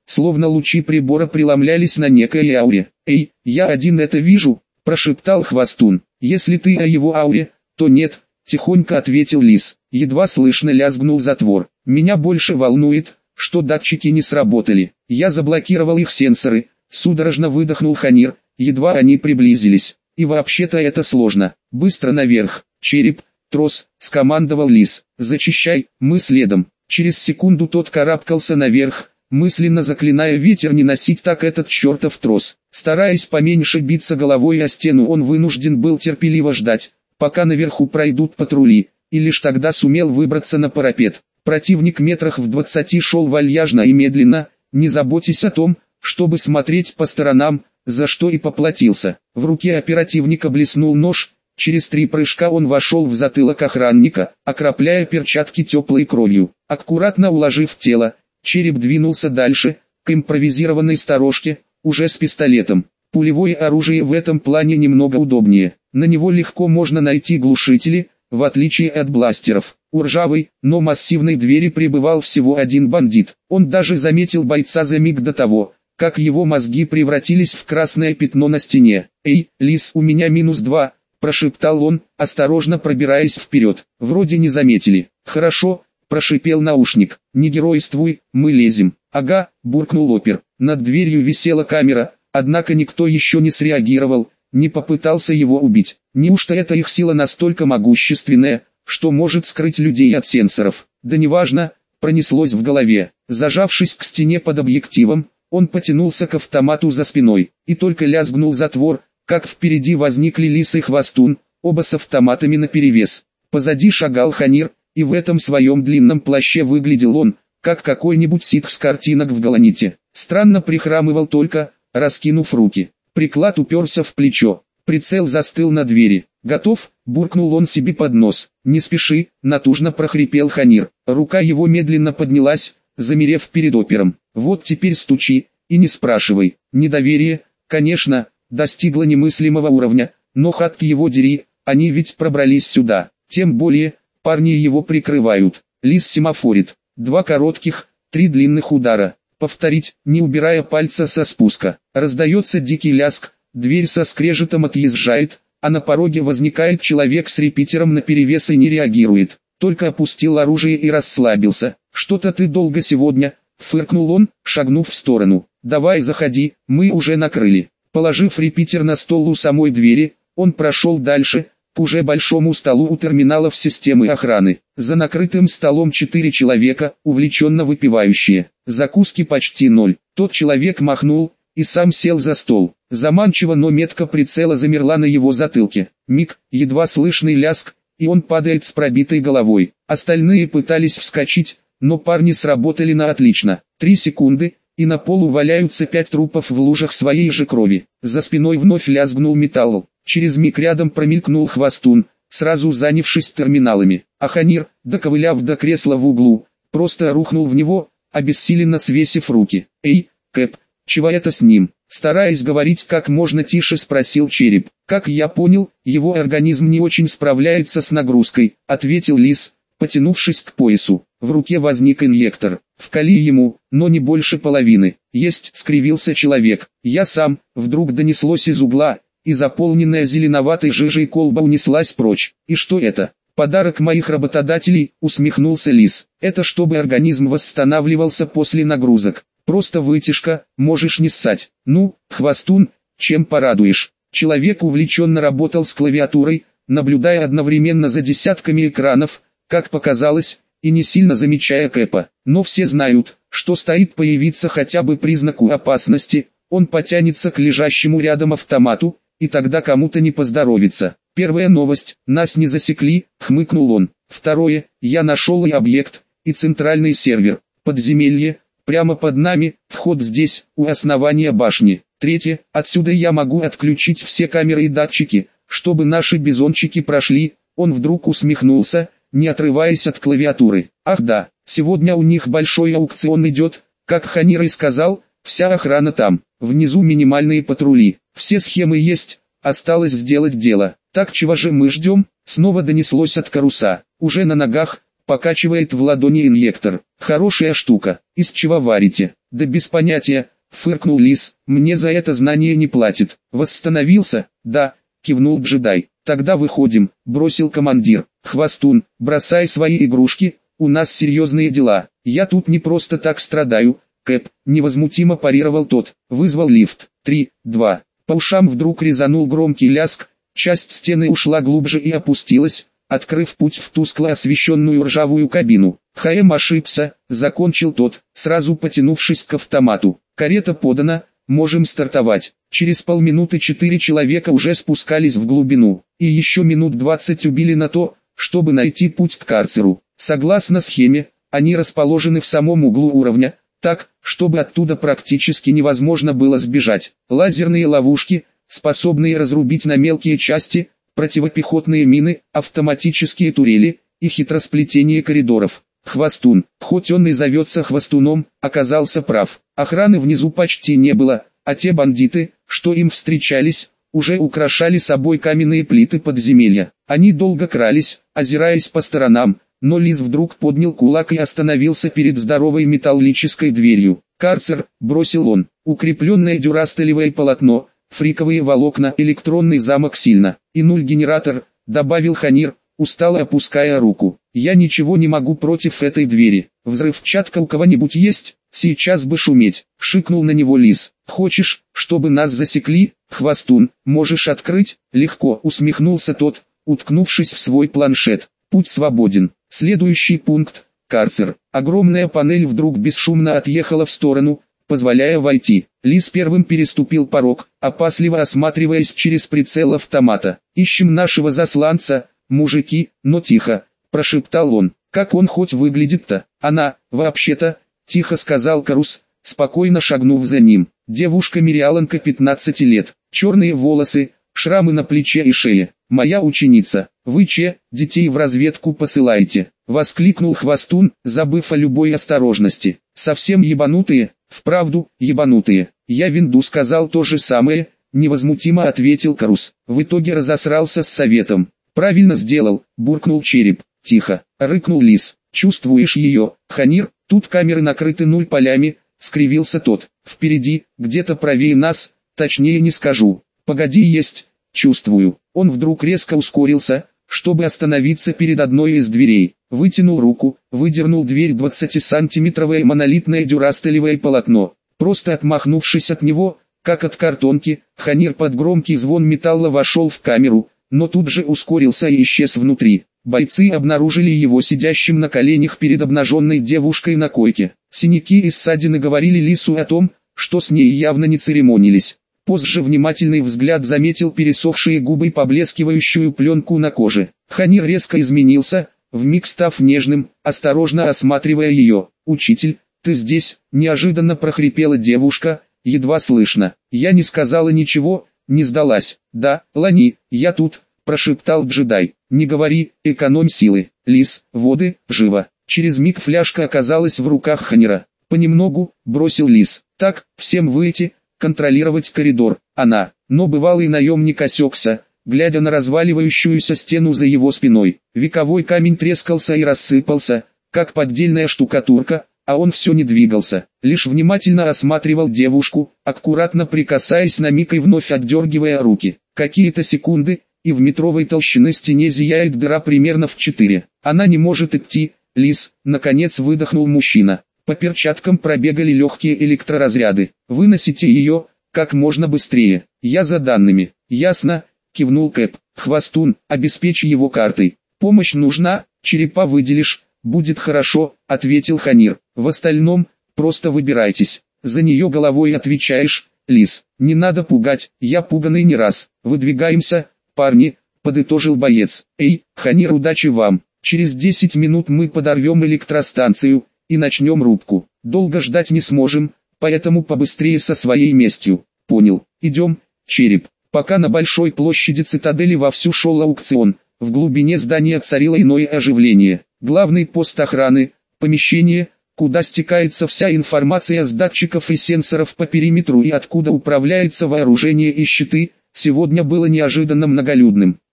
словно лучи прибора преломлялись на некой ауре. «Эй, я один это вижу», – прошептал Хвостун. «Если ты о его ауре, то нет», – тихонько ответил Лис. Едва слышно лязгнул затвор. «Меня больше волнует, что датчики не сработали. Я заблокировал их сенсоры», – судорожно выдохнул Ханир, едва они приблизились. «И вообще-то это сложно. Быстро наверх. Череп, трос», – скомандовал Лис. «Зачищай, мы следом». Через секунду тот карабкался наверх, мысленно заклиная ветер не носить так этот чертов трос. Стараясь поменьше биться головой о стену, он вынужден был терпеливо ждать, пока наверху пройдут патрули, и лишь тогда сумел выбраться на парапет. Противник метрах в двадцати шел вальяжно и медленно, не заботясь о том, чтобы смотреть по сторонам, за что и поплатился. В руке оперативника блеснул нож. Через три прыжка он вошел в затылок охранника, окропляя перчатки теплой кровью. Аккуратно уложив тело, череп двинулся дальше, к импровизированной сторожке, уже с пистолетом. Пулевое оружие в этом плане немного удобнее. На него легко можно найти глушители, в отличие от бластеров. У ржавой, но массивной двери пребывал всего один бандит. Он даже заметил бойца за миг до того, как его мозги превратились в красное пятно на стене. «Эй, Лис, у меня минус два», – прошептал он, осторожно пробираясь вперед. «Вроде не заметили». «Хорошо», – прошипел наушник. «Не геройствуй, мы лезем». «Ага», – буркнул опер. Над дверью висела камера, однако никто еще не среагировал, не попытался его убить. Неужто эта их сила настолько могущественная, что может скрыть людей от сенсоров? Да неважно, пронеслось в голове. Зажавшись к стене под объективом, он потянулся к автомату за спиной, и только лязгнул затвор, как впереди возникли Лис и Хвостун, оба с автоматами наперевес. Позади шагал Ханир, и в этом своем длинном плаще выглядел он, как какой-нибудь ситх с картинок в галаните. Странно прихрамывал только, раскинув руки. Приклад уперся в плечо, прицел застыл на двери. «Готов?» – буркнул он себе под нос. «Не спеши», – натужно прохрипел Ханир. Рука его медленно поднялась, замерев перед опером. «Вот теперь стучи, и не спрашивай». Недоверие, конечно, достигло немыслимого уровня, но хатки его дери, они ведь пробрались сюда. Тем более, парни его прикрывают. Лис семафорит. Два коротких, три длинных удара. Повторить, не убирая пальца со спуска. Раздается дикий лязг, дверь со скрежетом отъезжает, а на пороге возникает человек с репитером наперевес и не реагирует. Только опустил оружие и расслабился. «Что-то ты долго сегодня», — фыркнул он, шагнув в сторону. «Давай заходи, мы уже накрыли». Положив репитер на стол у самой двери, он прошел дальше, к уже большому столу у терминалов системы охраны. За накрытым столом четыре человека, увлеченно выпивающие. Закуски почти ноль. Тот человек махнул, и сам сел за стол. Заманчиво, но метка прицела замерла на его затылке. Миг, едва слышный лязг, и он падает с пробитой головой. Остальные пытались вскочить, но парни сработали на отлично. Три секунды, и на полу валяются пять трупов в лужах своей же крови. За спиной вновь лязгнул металл. Через миг рядом промелькнул Хвостун, сразу занявшись терминалами. А Ханир, доковыляв до кресла в углу, просто рухнул в него, обессиленно свесив руки. «Эй, Кэп, чего это с ним?» Стараясь говорить как можно тише, спросил Череп. «Как я понял, его организм не очень справляется с нагрузкой», — ответил Лис, потянувшись к поясу. В руке возник инъектор. «Вкали ему, но не больше половины». «Есть», — скривился человек. «Я сам», — вдруг донеслось из угла, и заполненная зеленоватой жижей колба унеслась прочь. «И что это?» «Подарок моих работодателей», — усмехнулся Лис. «Это чтобы организм восстанавливался после нагрузок. Просто вытяжка, можешь не ссать». «Ну, Хвостун, чем порадуешь?» Человек увлеченно работал с клавиатурой, наблюдая одновременно за десятками экранов, как показалось, и не сильно замечая Кэпа. Но все знают, что стоит появиться хотя бы признаку опасности, он потянется к лежащему рядом автомату, и тогда кому-то не поздоровится. «Первая новость, нас не засекли», — хмыкнул он. «Второе, я нашел и объект, и центральный сервер, подземелье, прямо под нами, вход здесь, у основания башни. Третье, отсюда я могу отключить все камеры и датчики, чтобы наши бизончики прошли». Он вдруг усмехнулся, не отрываясь от клавиатуры. «Ах да, сегодня у них большой аукцион идет, как Ханир и сказал, вся охрана там, внизу минимальные патрули, все схемы есть, осталось сделать дело. Так чего же мы ждем?» Снова донеслось от Каруса. Уже на ногах, покачивает в ладони инъектор. Хорошая штука. Из чего варите? Да без понятия, фыркнул Лис, мне за это знание не платят. Восстановился? Да, кивнул джедай. Тогда выходим, бросил командир. Хвостун, бросай свои игрушки, у нас серьезные дела. Я тут не просто так страдаю, Кэп, невозмутимо парировал тот. Вызвал лифт. Три, два. По ушам вдруг резанул громкий ляск, часть стены ушла глубже и опустилась, открыв путь в тускло освещенную ржавую кабину. ХМ ошибся, закончил тот, сразу потянувшись к автомату. Карета подана, можем стартовать. Через полминуты четыре человека уже спускались в глубину, и еще минут двадцать убили на то, чтобы найти путь к карцеру. Согласно схеме, они расположены в самом углу уровня, так, чтобы оттуда практически невозможно было сбежать. Лазерные ловушки, способные разрубить на мелкие части, противопехотные мины, автоматические турели и хитросплетение коридоров. Хвостун, хоть он и зовется Хвостуном, оказался прав. Охраны внизу почти не было, а те бандиты, что им встречались, уже украшали собой каменные плиты подземелья. Они долго крались, озираясь по сторонам, но Лис вдруг поднял кулак и остановился перед здоровой металлической дверью. «Карцер», — бросил он, — «укрепленное дюрастелевое полотно, фриковые волокна, электронный замок сильно, и нуль-генератор», — добавил Ханир, устало опуская руку. «Я ничего не могу против этой двери. Взрывчатка у кого-нибудь есть? Сейчас бы шуметь», — шикнул на него Лис. «Хочешь, чтобы нас засекли, Хвостун? Можешь открыть?» «Легко», — усмехнулся тот, уткнувшись в свой планшет. «Путь свободен». Следующий пункт — карцер. Огромная панель вдруг бесшумно отъехала в сторону, позволяя войти. Лис первым переступил порог, опасливо осматриваясь через прицел автомата. «Ищем нашего засланца, мужики, но тихо», — прошептал он. «Как он хоть выглядит-то?» «Она, вообще-то», — тихо сказал Карус, спокойно шагнув за ним. Девушка-мириаланка пятнадцати лет, черные волосы, шрамы на плече и шее. «Моя ученица, вы че, детей в разведку посылаете?» — воскликнул Хвостун, забыв о любой осторожности. «Совсем ебанутые?» «Вправду, ебанутые. Я Винду сказал то же самое», — невозмутимо ответил Карус. В итоге разосрался с советом. «Правильно сделал», — буркнул Череп. «Тихо», — рыкнул Лис. «Чувствуешь ее, Ханир? Тут камеры накрыты нуль полями», — скривился тот. «Впереди, где-то правее нас, точнее не скажу. Погоди, есть, чувствую». Он вдруг резко ускорился, чтобы остановиться перед одной из дверей. Вытянул руку, выдернул дверь двадцатисантиметровое монолитное дюрастелевое полотно. Просто отмахнувшись от него, как от картонки, Ханир под громкий звон металла вошел в камеру, но тут же ускорился и исчез внутри. Бойцы обнаружили его сидящим на коленях перед обнаженной девушкой на койке. Синяки и ссадины говорили Лису о том, что с ней явно не церемонились. Позже внимательный взгляд заметил пересохшие губы и поблескивающую пленку на коже. Ханир резко изменился, вмиг став нежным, осторожно осматривая ее. «Учитель, ты здесь?» – неожиданно прохрипела девушка, едва слышно. «Я не сказала ничего, не сдалась». «Да, Лани, я тут», – прошептал джедай. «Не говори, экономь силы». «Лис, воды, живо». Через миг фляжка оказалась в руках Ханира. «Понемногу», – бросил Лис. «Так, всем выйти, контролировать коридор». Она, но бывалый наемник осекся, глядя на разваливающуюся стену за его спиной. Вековой камень трескался и рассыпался, как поддельная штукатурка, а он все не двигался, лишь внимательно осматривал девушку, аккуратно прикасаясь на миг и вновь отдергивая руки. Какие-то секунды, и в метровой толщины стене зияет дыра примерно в четыре. Она не может идти, Лис, наконец выдохнул мужчина. По перчаткам пробегали легкие электроразряды. «Выносите ее, как можно быстрее. Я за данными». «Ясно», — кивнул Кэп. «Хвостун, обеспечь его картой». «Помощь нужна, черепа выделишь, будет хорошо», — ответил Ханир. «В остальном, просто выбирайтесь. За нее головой отвечаешь, Лис. Не надо пугать, я пуганый не раз. Выдвигаемся, парни», — подытожил боец. «Эй, Ханир, удачи вам. Через десять минут мы подорвем электростанцию и начнем рубку. Долго ждать не сможем, поэтому побыстрее со своей местью». «Понял. Идем, Череп». Пока на большой площади цитадели вовсю шел аукцион, в глубине здания царило иное оживление. Главный пост охраны, помещение, куда стекается вся информация с датчиков и сенсоров по периметру и откуда управляется вооружение и щиты, сегодня было неожиданно многолюдным.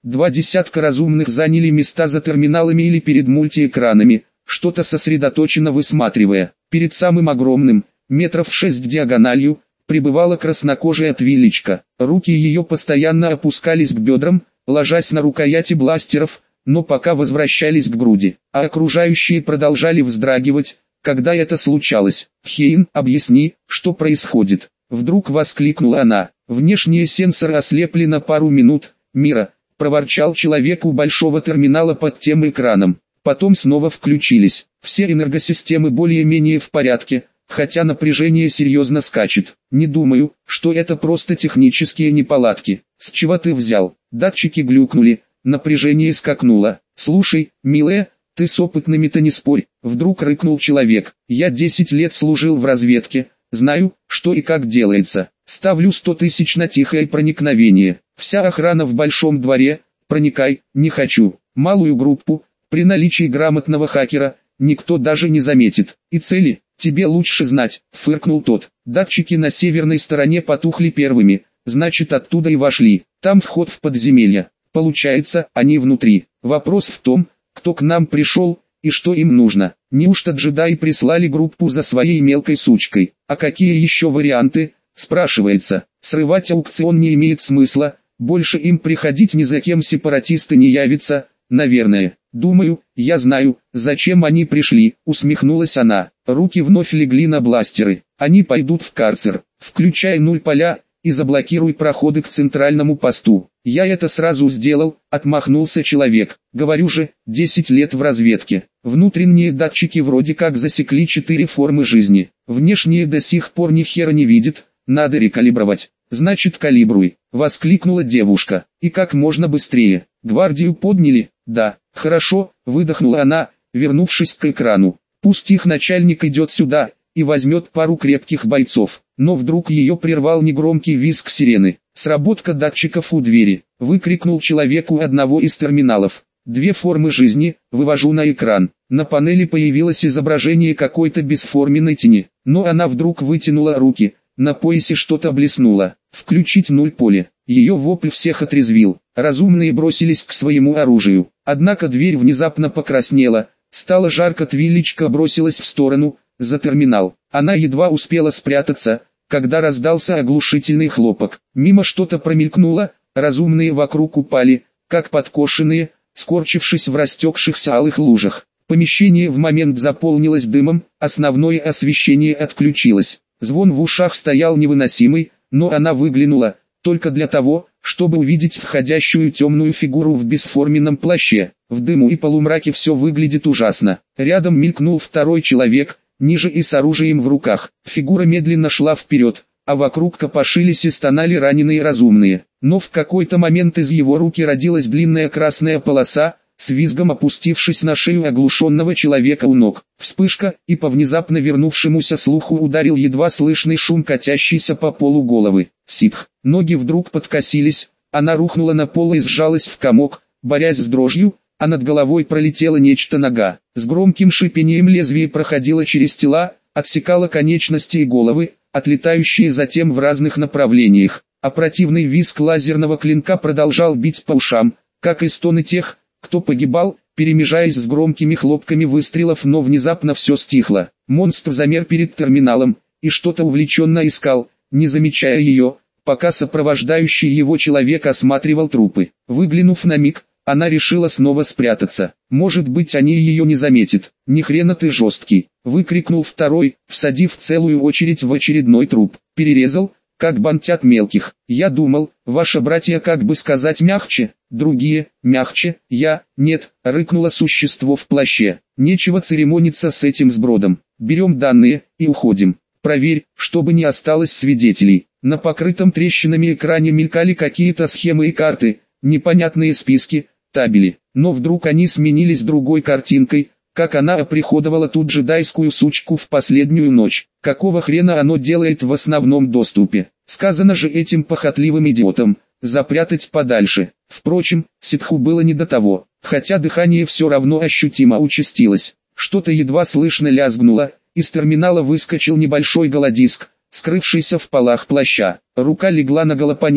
Два десятка разумных заняли места за терминалами или перед мультиэкранами, что-то сосредоточенно высматривая. Перед самым огромным, метров шесть диагональю, пребывала краснокожая твилечка. Руки ее постоянно опускались к бедрам, ложась на рукояти бластеров, но пока возвращались к груди, а окружающие продолжали вздрагивать, когда это случалось. «Хейн, объясни, что происходит?» Вдруг воскликнула она. «Внешние сенсоры ослепли на пару минут, Мира», — проворчал человек у большого терминала под тем экраном. Потом снова включились. Все энергосистемы более-менее в порядке, хотя напряжение серьезно скачет. «Не думаю, что это просто технические неполадки». «С чего ты взял?» Датчики глюкнули, напряжение скакнуло. «Слушай, милая, ты с опытными-то не спорь», — вдруг рыкнул человек. «Я десять лет служил в разведке, знаю, что и как делается. Ставлю сто тысяч на тихое проникновение. Вся охрана в большом дворе, проникай, не хочу. Малую группу, при наличии грамотного хакера, никто даже не заметит. И цели, тебе лучше знать», — фыркнул тот. «Датчики на северной стороне потухли первыми, значит оттуда и вошли. Там вход в подземелье. Получается, они внутри. Вопрос в том, кто к нам пришел, и что им нужно. Неужто джедаи прислали группу за своей мелкой сучкой? А какие еще варианты?» Спрашивается. Срывать аукцион не имеет смысла, больше им приходить ни за кем сепаратисты не явятся, наверное. «Думаю, я знаю, зачем они пришли», — усмехнулась она. Руки вновь легли на бластеры. «Они пойдут в карцер. Включай нуль поля и заблокируй проходы к центральному посту». «Я это сразу сделал», — отмахнулся человек. «Говорю же, десять лет в разведке. Внутренние датчики вроде как засекли четыре формы жизни. Внешние до сих пор ни хера не видят, надо рекалибровать». «Значит, калибруй», — воскликнула девушка. «И как можно быстрее. Гвардию подняли?» «Да». «Хорошо», — выдохнула она, вернувшись к экрану. «Пусть их начальник идет сюда и возьмет пару крепких бойцов». Но вдруг ее прервал негромкий визг сирены. «Сработка датчиков у двери», — выкрикнул человек у одного из терминалов. «Две формы жизни, вывожу на экран». На панели появилось изображение какой-то бесформенной тени, но она вдруг вытянула руки, на поясе что-то блеснуло. «Включить нуль поле». Ее вопль всех отрезвил. Разумные бросились к своему оружию. Однако дверь внезапно покраснела, стало жарко, твилечка бросилась в сторону, за терминал. Она едва успела спрятаться, когда раздался оглушительный хлопок. Мимо что-то промелькнуло, разумные вокруг упали, как подкошенные, скорчившись в растекшихся алых лужах. Помещение в момент заполнилось дымом, основное освещение отключилось. Звон в ушах стоял невыносимый, но она выглянула, только для того, чтобы увидеть входящую темную фигуру в бесформенном плаще. В дыму и полумраке все выглядит ужасно. Рядом мелькнул второй человек, ниже и с оружием в руках. Фигура медленно шла вперед, а вокруг копошились и стонали раненые разумные. Но в какой-то момент из его руки родилась длинная красная полоса, с визгом опустившись на шею оглушенного человека у ног. Вспышка, и по внезапно вернувшемуся слуху ударил едва слышный шум катящийся по полу головы. Ситх. Ноги вдруг подкосились, она рухнула на пол и сжалась в комок, борясь с дрожью, а над головой пролетело нечто нога. С громким шипением лезвие проходило через тела, отсекало конечности и головы, отлетающие затем в разных направлениях. А противный визг лазерного клинка продолжал бить по ушам, как и стоны тех, кто погибал, перемежаясь с громкими хлопками выстрелов, но внезапно все стихло. Монстр замер перед терминалом, и что-то увлеченно искал, не замечая ее, пока сопровождающий его человек осматривал трупы. Выглянув на миг, она решила снова спрятаться. Может быть, они ее не заметят. «Ни хрена ты жесткий», — выкрикнул второй, всадив целую очередь в очередной труп. «Перерезал, как бантят мелких. Я думал, ваши братья, как бы сказать, мягче, другие, мягче, я, нет», — рыкнуло существо в плаще. «Нечего церемониться с этим сбродом. Берем данные и уходим. Проверь, чтобы не осталось свидетелей». На покрытом трещинами экране мелькали какие-то схемы и карты, непонятные списки, табели. Но вдруг они сменились другой картинкой, как она оприходовала ту джедайскую сучку в последнюю ночь. Какого хрена оно делает в основном доступе? Сказано же этим похотливым идиотам, запрятать подальше. Впрочем, ситху было не до того, хотя дыхание все равно ощутимо участилось. Что-то едва слышно лязгнуло, из терминала выскочил небольшой голодиск, скрывшийся в полах плаща. Рука легла на голопанель,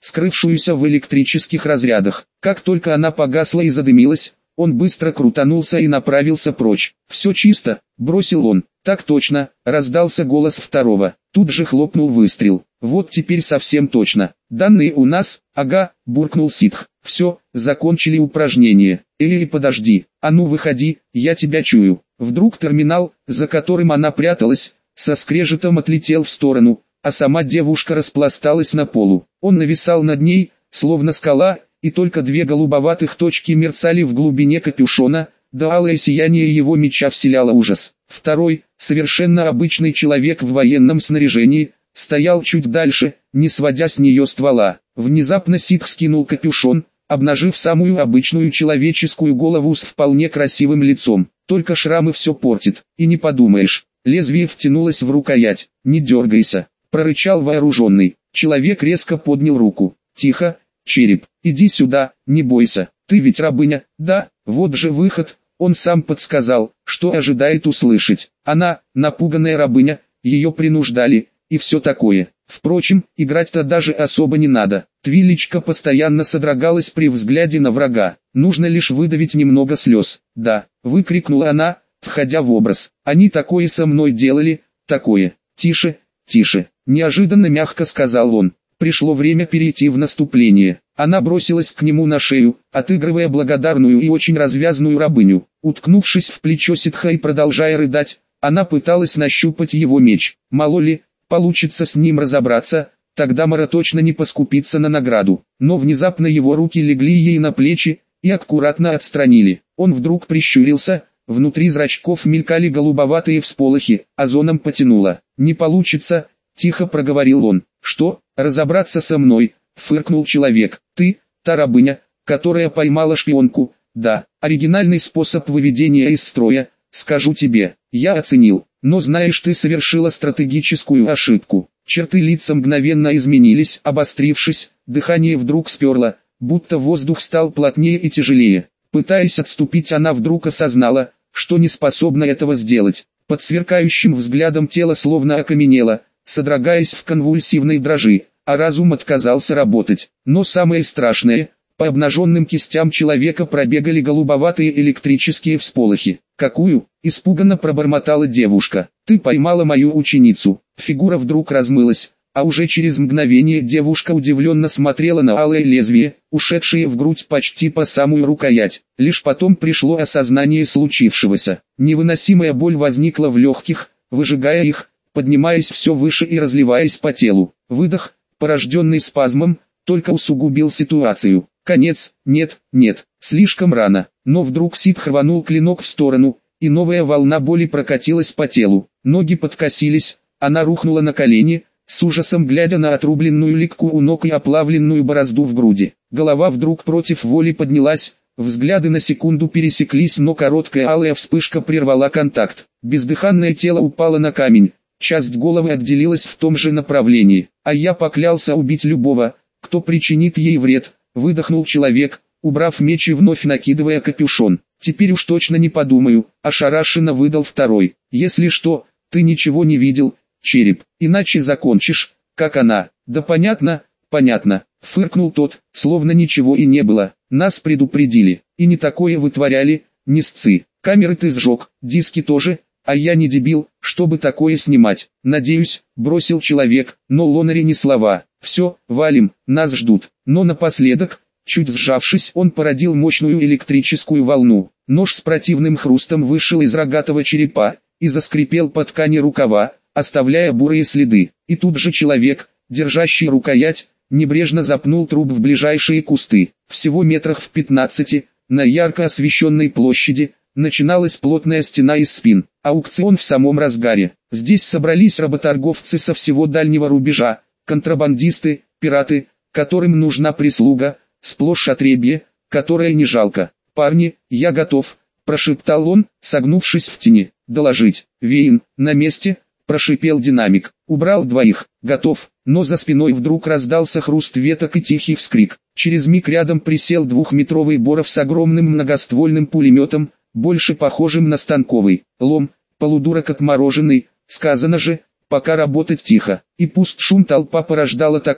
скрывшуюся в электрических разрядах. Как только она погасла и задымилась, он быстро крутанулся и направился прочь. «Все чисто», — бросил он. «Так точно», — раздался голос второго. Тут же хлопнул выстрел. «Вот теперь совсем точно. Данные у нас?» «Ага», — буркнул ситх. «Все, закончили упражнение». «Эй, подожди, а ну выходи, я тебя чую». Вдруг терминал, за которым она пряталась, со скрежетом отлетел в сторону, а сама девушка распласталась на полу. Он нависал над ней, словно скала, и только две голубоватых точки мерцали в глубине капюшона, да алое сияние его меча вселяло ужас. Второй, совершенно обычный человек в военном снаряжении, стоял чуть дальше, не сводя с нее ствола. Внезапно ситх скинул капюшон, обнажив самую обычную человеческую голову с вполне красивым лицом. Только шрамы все портит, и не подумаешь. Лезвие втянулось в рукоять. «Не дергайся», — прорычал вооруженный. Человек резко поднял руку. «Тихо, череп, иди сюда, не бойся, ты ведь рабыня, да?» Вот же выход, он сам подсказал, что ожидает услышать. Она, напуганная рабыня, ее принуждали, и все такое. Впрочем, играть-то даже особо не надо. Твилечка постоянно содрогалась при взгляде на врага. Нужно лишь выдавить немного слез. «Да», — выкрикнула она, входя в образ. «Они такое со мной делали, такое». «Тише, тише», — неожиданно мягко сказал он. Пришло время перейти в наступление. Она бросилась к нему на шею, отыгрывая благодарную и очень развязную рабыню. Уткнувшись в плечо ситха и продолжая рыдать, она пыталась нащупать его меч. Мало ли, получится с ним разобраться, тогда Мара точно не поскупится на награду. Но внезапно его руки легли ей на плечи и аккуратно отстранили. Он вдруг прищурился, внутри зрачков мелькали голубоватые всполохи, озоном потянуло. «Не получится», — тихо проговорил он. «Что, разобраться со мной?» — фыркнул человек. «Ты, та рабыня, которая поймала шпионку?» «Да, оригинальный способ выведения из строя, скажу тебе, я оценил. Но знаешь, ты совершила стратегическую ошибку». Черты лица мгновенно изменились, обострившись, дыхание вдруг сперло, будто воздух стал плотнее и тяжелее. Пытаясь отступить, она вдруг осознала, что не способна этого сделать. Под сверкающим взглядом тело словно окаменело, содрогаясь в конвульсивной дрожи, а разум отказался работать. Но самое страшное, по обнаженным кистям человека пробегали голубоватые электрические всполохи. «Какую?» – испуганно пробормотала девушка. «Ты поймала мою ученицу». Фигура вдруг размылась, а уже через мгновение девушка удивленно смотрела на алое лезвие, ушедшее в грудь почти по самую рукоять. Лишь потом пришло осознание случившегося. Невыносимая боль возникла в легких, выжигая их, поднимаясь все выше и разливаясь по телу. Выдох, порожденный спазмом, только усугубил ситуацию. Конец, нет, нет, слишком рано. Но вдруг ситх рванул клинок в сторону, и новая волна боли прокатилась по телу. Ноги подкосились, она рухнула на колени, с ужасом глядя на отрубленную ликку у ног и оплавленную борозду в груди. Голова вдруг против воли поднялась, взгляды на секунду пересеклись, но короткая алая вспышка прервала контакт. Бездыханное тело упало на камень, часть головы отделилась в том же направлении. «А я поклялся убить любого, кто причинит ей вред», — выдохнул человек, убрав меч и вновь накидывая капюшон. «Теперь уж точно не подумаю», — ошарашенно выдал второй. «Если что, ты ничего не видел, череп, иначе закончишь, как она». «Да понятно, понятно», — фыркнул тот, словно ничего и не было. «Нас предупредили, и не такое вытворяли, несцы. Камеры ты сжег, диски тоже, а я не дебил, чтобы такое снимать. Надеюсь», — бросил человек, но Лонари ни слова. «Все, валим, нас ждут». Но напоследок, чуть сжавшись, он породил мощную электрическую волну. Нож с противным хрустом вышел из рогатого черепа и заскрипел по ткани рукава, оставляя бурые следы. И тут же человек, держащий рукоять, небрежно запнул труп в ближайшие кусты. Всего метрах в пятнадцати, на ярко освещенной площади, начиналась плотная стена из спин. Аукцион в самом разгаре. Здесь собрались работорговцы со всего дальнего рубежа, контрабандисты, пираты, которым нужна прислуга, сплошь отребье, которое не жалко. «Парни, я готов», – прошептал он, согнувшись в тени. «Доложить». «Вейн, на месте», – прошипел динамик. «Убрал двоих». «Готов». Но за спиной вдруг раздался хруст веток и тихий вскрик. Через миг рядом присел двухметровый Боров с огромным многоствольным пулеметом, больше похожим на станковый. «Лом, полудурок отмороженный», сказано же, пока работать тихо. И пуст шум толпа порождала такой,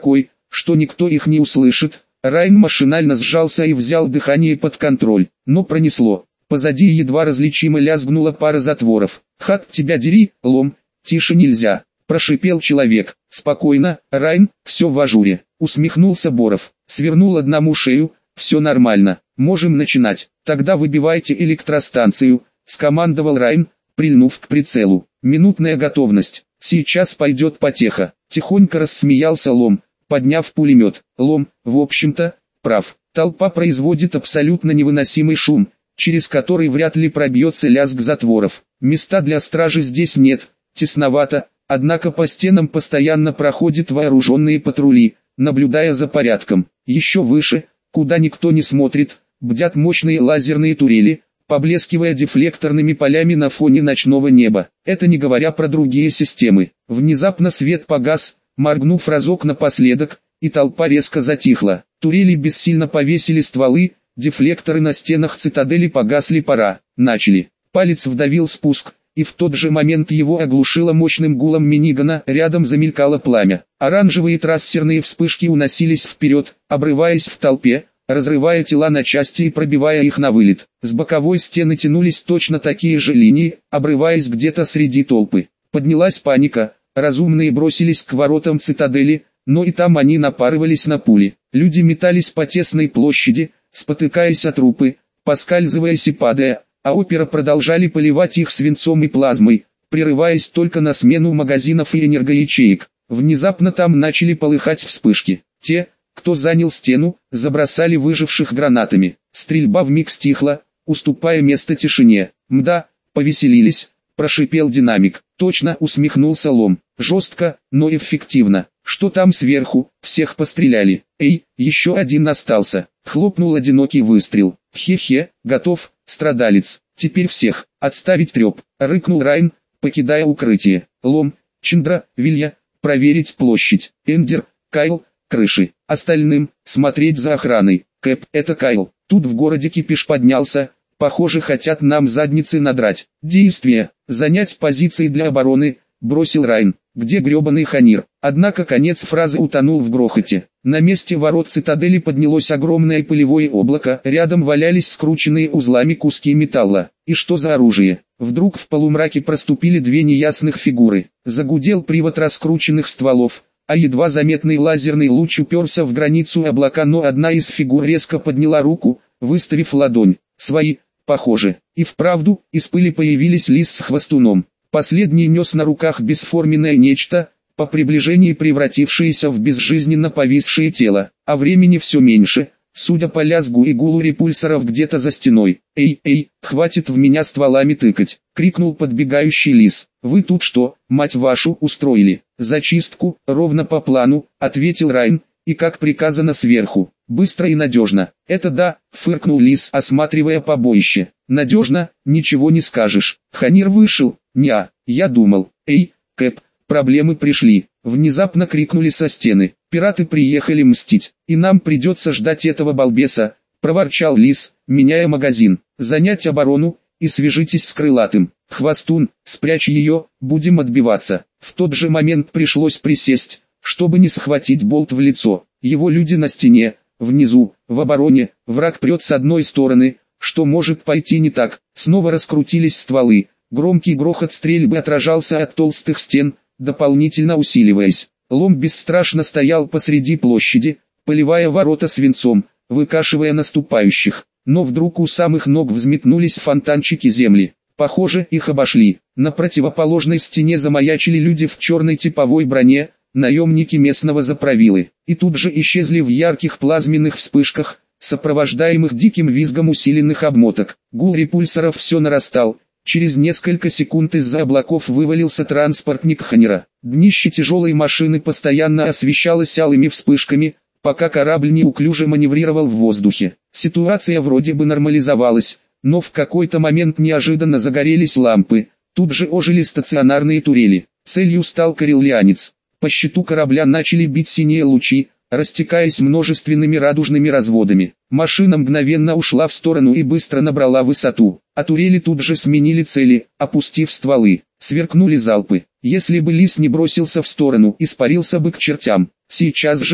что никто их не услышит. Райан машинально сжался и взял дыхание под контроль, но пронесло. Позади едва различимо лязгнула пара затворов. «Хат тебя дери, Лом, тише нельзя», – прошипел человек. «Спокойно, Райан, все в ажуре», – усмехнулся Боров. Свернул одному шею. «Все нормально, можем начинать». «Тогда выбивайте электростанцию», – скомандовал Райан, прильнув к прицелу. «Минутная готовность, сейчас пойдет потеха». Тихонько рассмеялся Лом, подняв пулемет. Лом, в общем-то, прав. Толпа производит абсолютно невыносимый шум, через который вряд ли пробьется лязг затворов. Места для стражи здесь нет, тесновато, однако по стенам постоянно проходят вооруженные патрули, наблюдая за порядком. Еще выше, куда никто не смотрит, бдят мощные лазерные турели, поблескивая дефлекторными полями на фоне ночного неба. Это не говоря про другие системы. Внезапно свет погас, моргнув разок напоследок, и толпа резко затихла. Турели бессильно повесили стволы, дефлекторы на стенах цитадели погасли. Пора. Начали. Палец вдавил спуск, и в тот же момент его оглушило мощным гулом минигана. Рядом замелькало пламя. Оранжевые трассерные вспышки уносились вперед, обрываясь в толпе, разрывая тела на части и пробивая их на вылет. С боковой стены тянулись точно такие же линии, обрываясь где-то среди толпы. Поднялась паника, разумные бросились к воротам цитадели, но и там они напарывались на пули. Люди метались по тесной площади, спотыкаясь о трупы, поскальзываясь и падая, а опера продолжали поливать их свинцом и плазмой, прерываясь только на смену магазинов и энергоячеек. Внезапно там начали полыхать вспышки. Те, кто занял стену, забросали выживших гранатами. Стрельба вмиг стихла, уступая место тишине. «Мда, повеселились», – прошипел динамик. «Точно», – усмехнулся Лом. «Жестко, но эффективно. Что там сверху? Всех постреляли. Эй, еще один остался». Хлопнул одинокий выстрел. «Хе-хе, готов, страдалец. Теперь всех. Отставить треп», – рыкнул Райан, покидая укрытие. «Лом, Чендра, Вилья, проверить площадь. Эндер, Кайл, крыши. Остальным – смотреть за охраной. Кэп, это Кайл». Тут в городе кипиш поднялся. «Похоже, хотят нам задницы надрать». «Действие. Занять позиции для обороны», – бросил Райан. «Где гребаный Ханир?» Однако конец фразы утонул в грохоте. На месте ворот цитадели поднялось огромное пылевое облако, рядом валялись скрученные узлами куски металла. И что за оружие? Вдруг в полумраке проступили две неясных фигуры. Загудел привод раскрученных стволов, а едва заметный лазерный луч уперся в границу облака, но одна из фигур резко подняла руку, выставив ладонь. «Свои, похоже». И вправду, из пыли появились Лис с хвостуном. Последний нес на руках бесформенное нечто, по приближении превратившееся в безжизненно повисшее тело, а времени все меньше, судя по лязгу и гулу репульсоров где-то за стеной. «Эй, эй, хватит в меня стволами тыкать!» — крикнул подбегающий Лис. «Вы тут что, мать вашу, устроили?» «Зачистку, ровно по плану», — ответил Райан, «и как приказано сверху, быстро и надежно». «Это да», — фыркнул Лис, осматривая побоище. «Надежно, ничего не скажешь. Ханир вышел?» «Неа, я думал». «Эй, Кэп, проблемы пришли», — внезапно крикнули со стены. «Пираты приехали мстить, и нам придется ждать этого балбеса», — проворчал Лис, меняя магазин. «Занять оборону, и свяжитесь с крылатым. Хвостун, спрячь ее, будем отбиваться». В тот же момент пришлось присесть, чтобы не схватить болт в лицо. Его люди на стене, внизу, в обороне, враг прет с одной стороны, что может пойти не так. Снова раскрутились стволы. Громкий грохот стрельбы отражался от толстых стен, дополнительно усиливаясь. Лом бесстрашно стоял посреди площади, поливая ворота свинцом, выкашивая наступающих. Но вдруг у самых ног взметнулись фонтанчики земли. Похоже, их обошли. На противоположной стене замаячили люди в черной типовой броне, наемники местного заправилы. И тут же исчезли в ярких плазменных вспышках, сопровождаемых диким визгом усиленных обмоток. Гул репульсоров все нарастал. Через несколько секунд из-за облаков вывалился транспортник Ханира. Днище тяжелой машины постоянно освещалось алыми вспышками, пока корабль неуклюже маневрировал в воздухе. Ситуация вроде бы нормализовалась, но в какой-то момент неожиданно загорелись лампы. Тут же ожили стационарные турели. Целью стал кореллианец. По щиту корабля начали бить синие лучи, растекаясь множественными радужными разводами. Машина мгновенно ушла в сторону и быстро набрала высоту, а турели тут же сменили цели, опустив стволы. Сверкнули залпы. Если бы Лис не бросился в сторону, испарился бы к чертям. Сейчас же,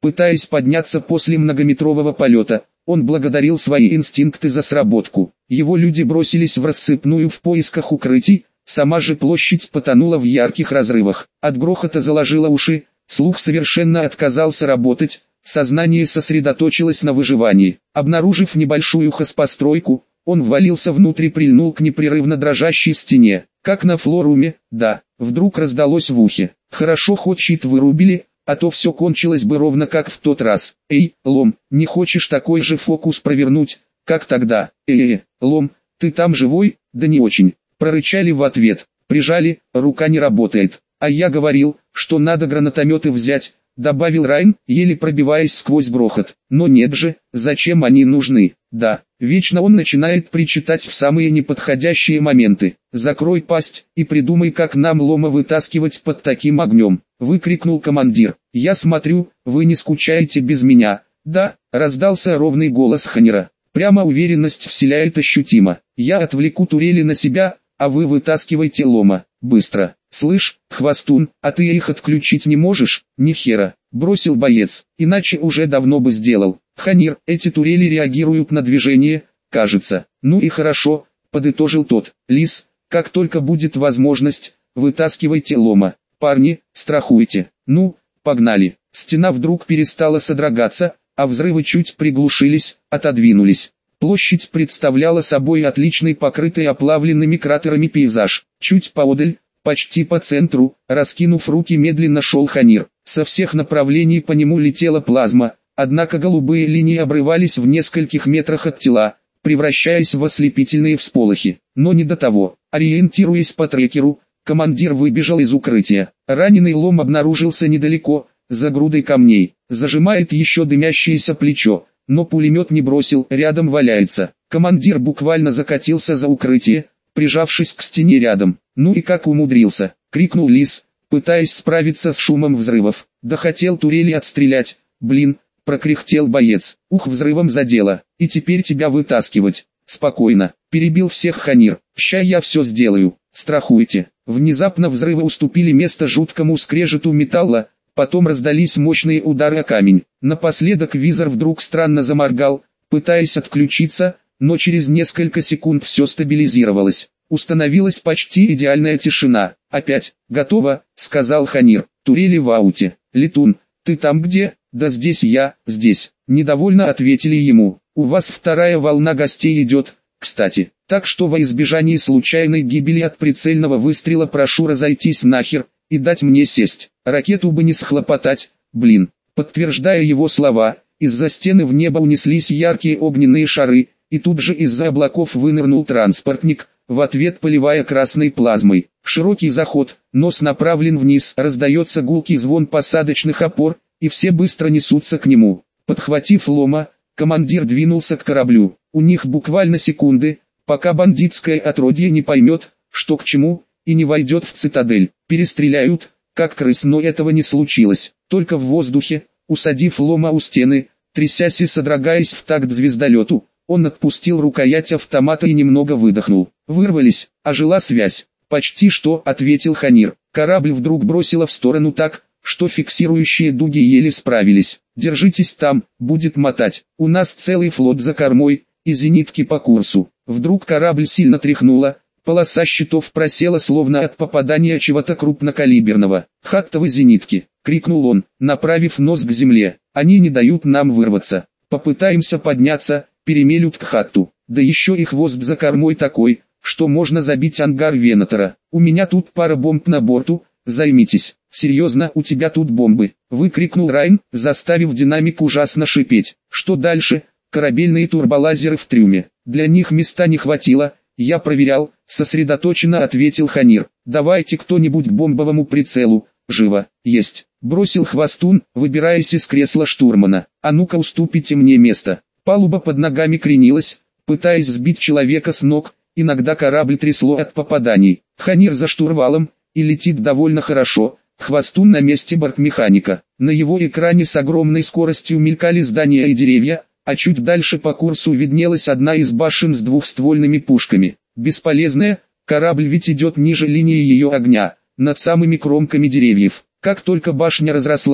пытаясь подняться после многометрового полета. Он благодарил свои инстинкты за сработку. Его люди бросились в рассыпную в поисках укрытий, сама же площадь потонула в ярких разрывах. От грохота заложило уши, слух совершенно отказался работать, сознание сосредоточилось на выживании. Обнаружив небольшую хозпостройку, он ввалился внутрь и прильнул к непрерывно дрожащей стене. Как на флоруме, да, вдруг раздалось в ухе. Хорошо хоть щит вырубили, а то все кончилось бы ровно как в тот раз. Эй, Лом, не хочешь такой же фокус провернуть, как тогда? Э-э, Лом, ты там живой? Да не очень. Прорычали в ответ. Прижали, рука не работает. А я говорил, что надо гранатометы взять, добавил Райн, еле пробиваясь сквозь грохот. Но нет же, зачем они нужны? Да, вечно он начинает причитать в самые неподходящие моменты. Закрой пасть и придумай, как нам Лома вытаскивать под таким огнем, выкрикнул командир. Я смотрю, вы не скучаете без меня. Да, раздался ровный голос Ханира. Прямо уверенность вселяет ощутимо. Я отвлеку турели на себя, а вы вытаскивайте Лома, быстро. Слышь, Хвостун, а ты их отключить не можешь? Ни хера, бросил боец, иначе уже давно бы сделал. Ханир, эти турели реагируют на движение, кажется. Ну и хорошо, подытожил тот. Лис, как только будет возможность, вытаскивайте Лома. Парни, страхуйте. Ну, погнали. Стена вдруг перестала содрогаться, а взрывы чуть приглушились, отодвинулись. Площадь представляла собой отличный покрытый оплавленными кратерами пейзаж. Чуть поодаль, почти по центру, раскинув руки, медленно шел Ханир. Со всех направлений по нему летела плазма, однако голубые линии обрывались в нескольких метрах от тела, превращаясь в ослепительные всполохи. Но не до того. Ориентируясь по трекеру, командир выбежал из укрытия. Раненый Лом обнаружился недалеко, за грудой камней. Зажимает еще дымящееся плечо, но пулемет не бросил, рядом валяется. Командир буквально закатился за укрытие, прижавшись к стене рядом. «Ну и как умудрился?» — крикнул Лис, пытаясь справиться с шумом взрывов. «Да хотел турели отстрелять, блин!» — прокряхтел боец. «Ух, взрывом задело, и теперь тебя вытаскивать!» «Спокойно!» — перебил всех Ханир. «Ща я все сделаю, страхуйте!» Внезапно взрывы уступили место жуткому скрежету металла, потом раздались мощные удары о камень. Напоследок визор вдруг странно заморгал, пытаясь отключиться, но через несколько секунд все стабилизировалось. Установилась почти идеальная тишина. «Опять, готово», — сказал Ханир. «Турели в ауте. Летун, ты там где?» «Да здесь я, здесь», — недовольно ответили ему. «У вас вторая волна гостей идет, кстати. Так что во избежании случайной гибели от прицельного выстрела прошу разойтись нахер и дать мне сесть. Ракету бы не схлопотать, блин». Подтверждая его слова, из-за стены в небо унеслись яркие огненные шары, и тут же из-за облаков вынырнул транспортник, в ответ поливая красной плазмой. Широкий заход, нос направлен вниз, раздается гулкий звон посадочных опор, и все быстро несутся к нему. Подхватив Лома, командир двинулся к кораблю. У них буквально секунды, пока бандитское отродье не поймет, что к чему, и не войдет в цитадель. Перестреляют, как крыс, но этого не случилось. Только в воздухе, усадив Лома у стены, трясясь и содрогаясь в такт звездолету, он отпустил рукоять автомата и немного выдохнул. «Вырвались, ожила связь». «Почти что», — ответил Ханир. Корабль вдруг бросило в сторону так, что фиксирующие дуги еле справились. «Держитесь там, будет мотать. У нас целый флот за кормой, и зенитки по курсу». Вдруг корабль сильно тряхнуло, полоса щитов просела словно от попадания чего-то крупнокалиберного. «Хаттовы зенитки!» — крикнул он, направив нос к земле. «Они не дают нам вырваться. Попытаемся подняться, перемелют к хатту. Да еще и хвост за кормой такой, что можно забить ангар Венатора. У меня тут пара бомб на борту, займитесь». «Серьезно, у тебя тут бомбы?» — выкрикнул Райн, заставив динамик ужасно шипеть. «Что дальше?» «Корабельные турболазеры в трюме. Для них места не хватило, я проверял», — сосредоточенно ответил Ханир. «Давайте кто-нибудь к бомбовому прицелу». «Живо, есть», — бросил Хвостун, выбираясь из кресла штурмана. «А ну-ка уступите мне место». Палуба под ногами кренилась, пытаясь сбить человека с ног, иногда корабль трясло от попаданий. Ханир за штурвалом, и летит довольно хорошо. Хвостун на месте бортмеханика. На его экране с огромной скоростью мелькали здания и деревья, а чуть дальше по курсу виднелась одна из башен с двухствольными пушками. Бесполезная, корабль ведь идет ниже линии ее огня, над самыми кромками деревьев. Как только башня разрослась,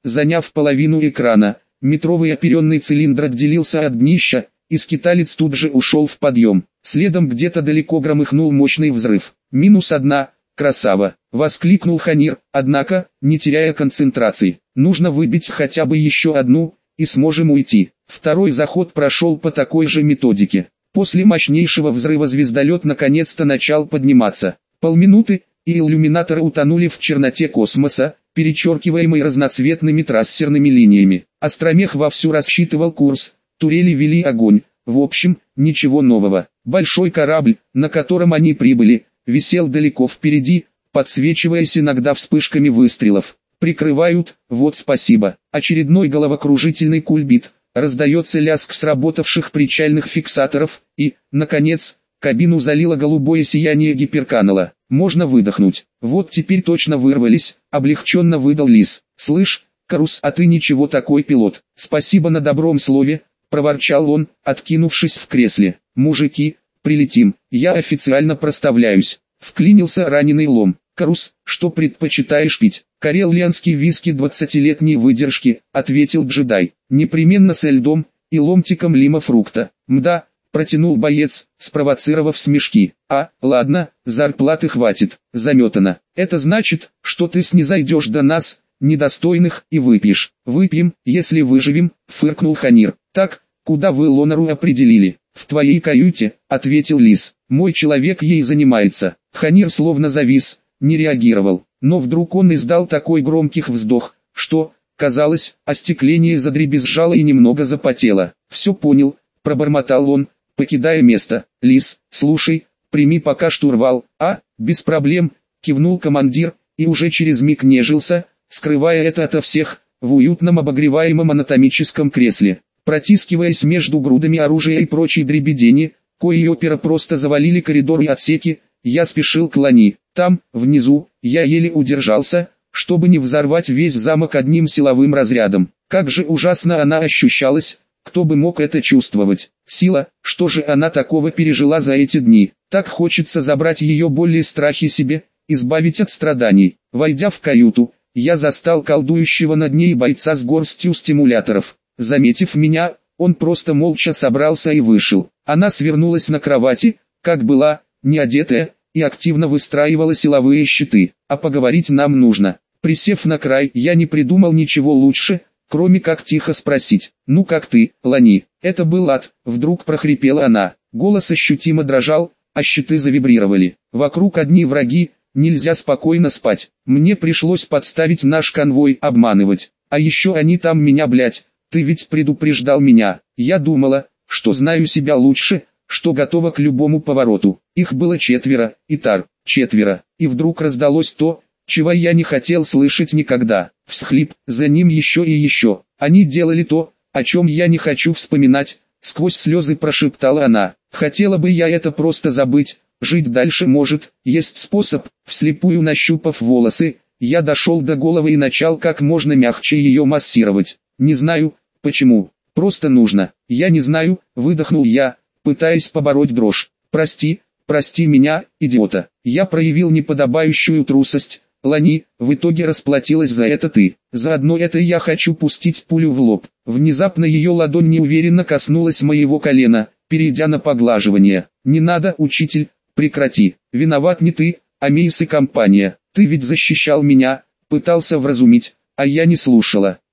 заняв половину экрана. Метровый оперенный цилиндр отделился от днища, и скиталец тут же ушел в подъем. Следом где-то далеко громыхнул мощный взрыв. «Минус одна, красава!» — воскликнул Ханир, однако, не теряя концентрации. «Нужно выбить хотя бы еще одну, и сможем уйти». Второй заход прошел по такой же методике. После мощнейшего взрыва звездолет наконец-то начал подниматься. Полминуты, и иллюминаторы утонули в черноте космоса, перечеркиваемой разноцветными трассерными линиями. Астромех вовсю рассчитывал курс, турели вели огонь. В общем, ничего нового. Большой корабль, на котором они прибыли, висел далеко впереди, подсвечиваясь иногда вспышками выстрелов. Прикрывают, вот спасибо. Очередной головокружительный кульбит. Раздается лязг сработавших причальных фиксаторов, и, наконец, кабину залило голубое сияние гиперканала. Можно выдохнуть. Вот теперь точно вырвались, облегченно выдал Лис. «Слышь, Карус, а ты ничего такой пилот. Спасибо на добром слове», проворчал он, откинувшись в кресле. «Мужики, прилетим, я официально проставляюсь». Вклинился раненый Лом. «Карус, что предпочитаешь пить?» «Карелианский виски двадцатилетней выдержки», — ответил джедай. «Непременно со льдом и ломтиком лима-фрукта». «Мда», — протянул боец, спровоцировав смешки. «А, ладно, зарплаты хватит, заметано. Это значит, что ты снизойдешь до нас, недостойных, и выпьешь». «Выпьем, если выживем», — фыркнул Ханир. «Так, куда вы Лонару определили?» «В твоей каюте», — ответил Лис. «Мой человек ей занимается». Ханир словно завис, не реагировал. Но вдруг он издал такой громкий вздох, что, казалось, остекление задребезжало и немного запотело. «Все понял», — пробормотал он, покидая место. «Лис, слушай, прими пока штурвал». «А, без проблем», — кивнул командир, и уже через миг нежился, скрывая это ото всех, в уютном обогреваемом анатомическом кресле. Протискиваясь между грудами оружия и прочей дребедени, кои опера просто завалили коридор и отсеки, я спешил к Лани. Там, внизу, я еле удержался, чтобы не взорвать весь замок одним силовым разрядом. Как же ужасно она ощущалась, кто бы мог это чувствовать. Сила, что же она такого пережила за эти дни? Так хочется забрать ее боль и страхи себе, избавить от страданий. Войдя в каюту, я застал колдующего над ней бойца с горстью стимуляторов. Заметив меня, он просто молча собрался и вышел. Она свернулась на кровати, как была, не одетая, и активно выстраивала силовые щиты. «А поговорить нам нужно». Присев на край, я не придумал ничего лучше, кроме как тихо спросить: «Ну как ты, Лани?» «Это был ад», — вдруг прохрипела она. Голос ощутимо дрожал, а щиты завибрировали. «Вокруг одни враги, нельзя спокойно спать. Мне пришлось подставить наш конвой, обманывать. А еще они там меня, блять. Ты ведь предупреждал меня. Я думала, что знаю себя лучше, что готова к любому повороту». Их было четверо, Итар, четверо. И вдруг раздалось то, чего я не хотел слышать никогда. Всхлип, за ним еще и еще. «Они делали то, о чем я не хочу вспоминать», — сквозь слезы прошептала она. «Хотела бы я это просто забыть, жить дальше может, есть способ». Вслепую нащупав волосы, я дошел до головы и начал как можно мягче ее массировать. Не знаю, почему, просто нужно. «Я не знаю», — выдохнул я, пытаясь побороть дрожь. «Прости, прости меня, идиота. Я проявил неподобающую трусость. Лани, в итоге расплатилась за это ты. Заодно это я хочу пустить пулю в лоб». Внезапно ее ладонь неуверенно коснулась моего колена, перейдя на поглаживание. «Не надо, учитель, прекрати. Виноват не ты, а Мейс и компания. Ты ведь защищал меня», пытался вразумить, а я не слушала.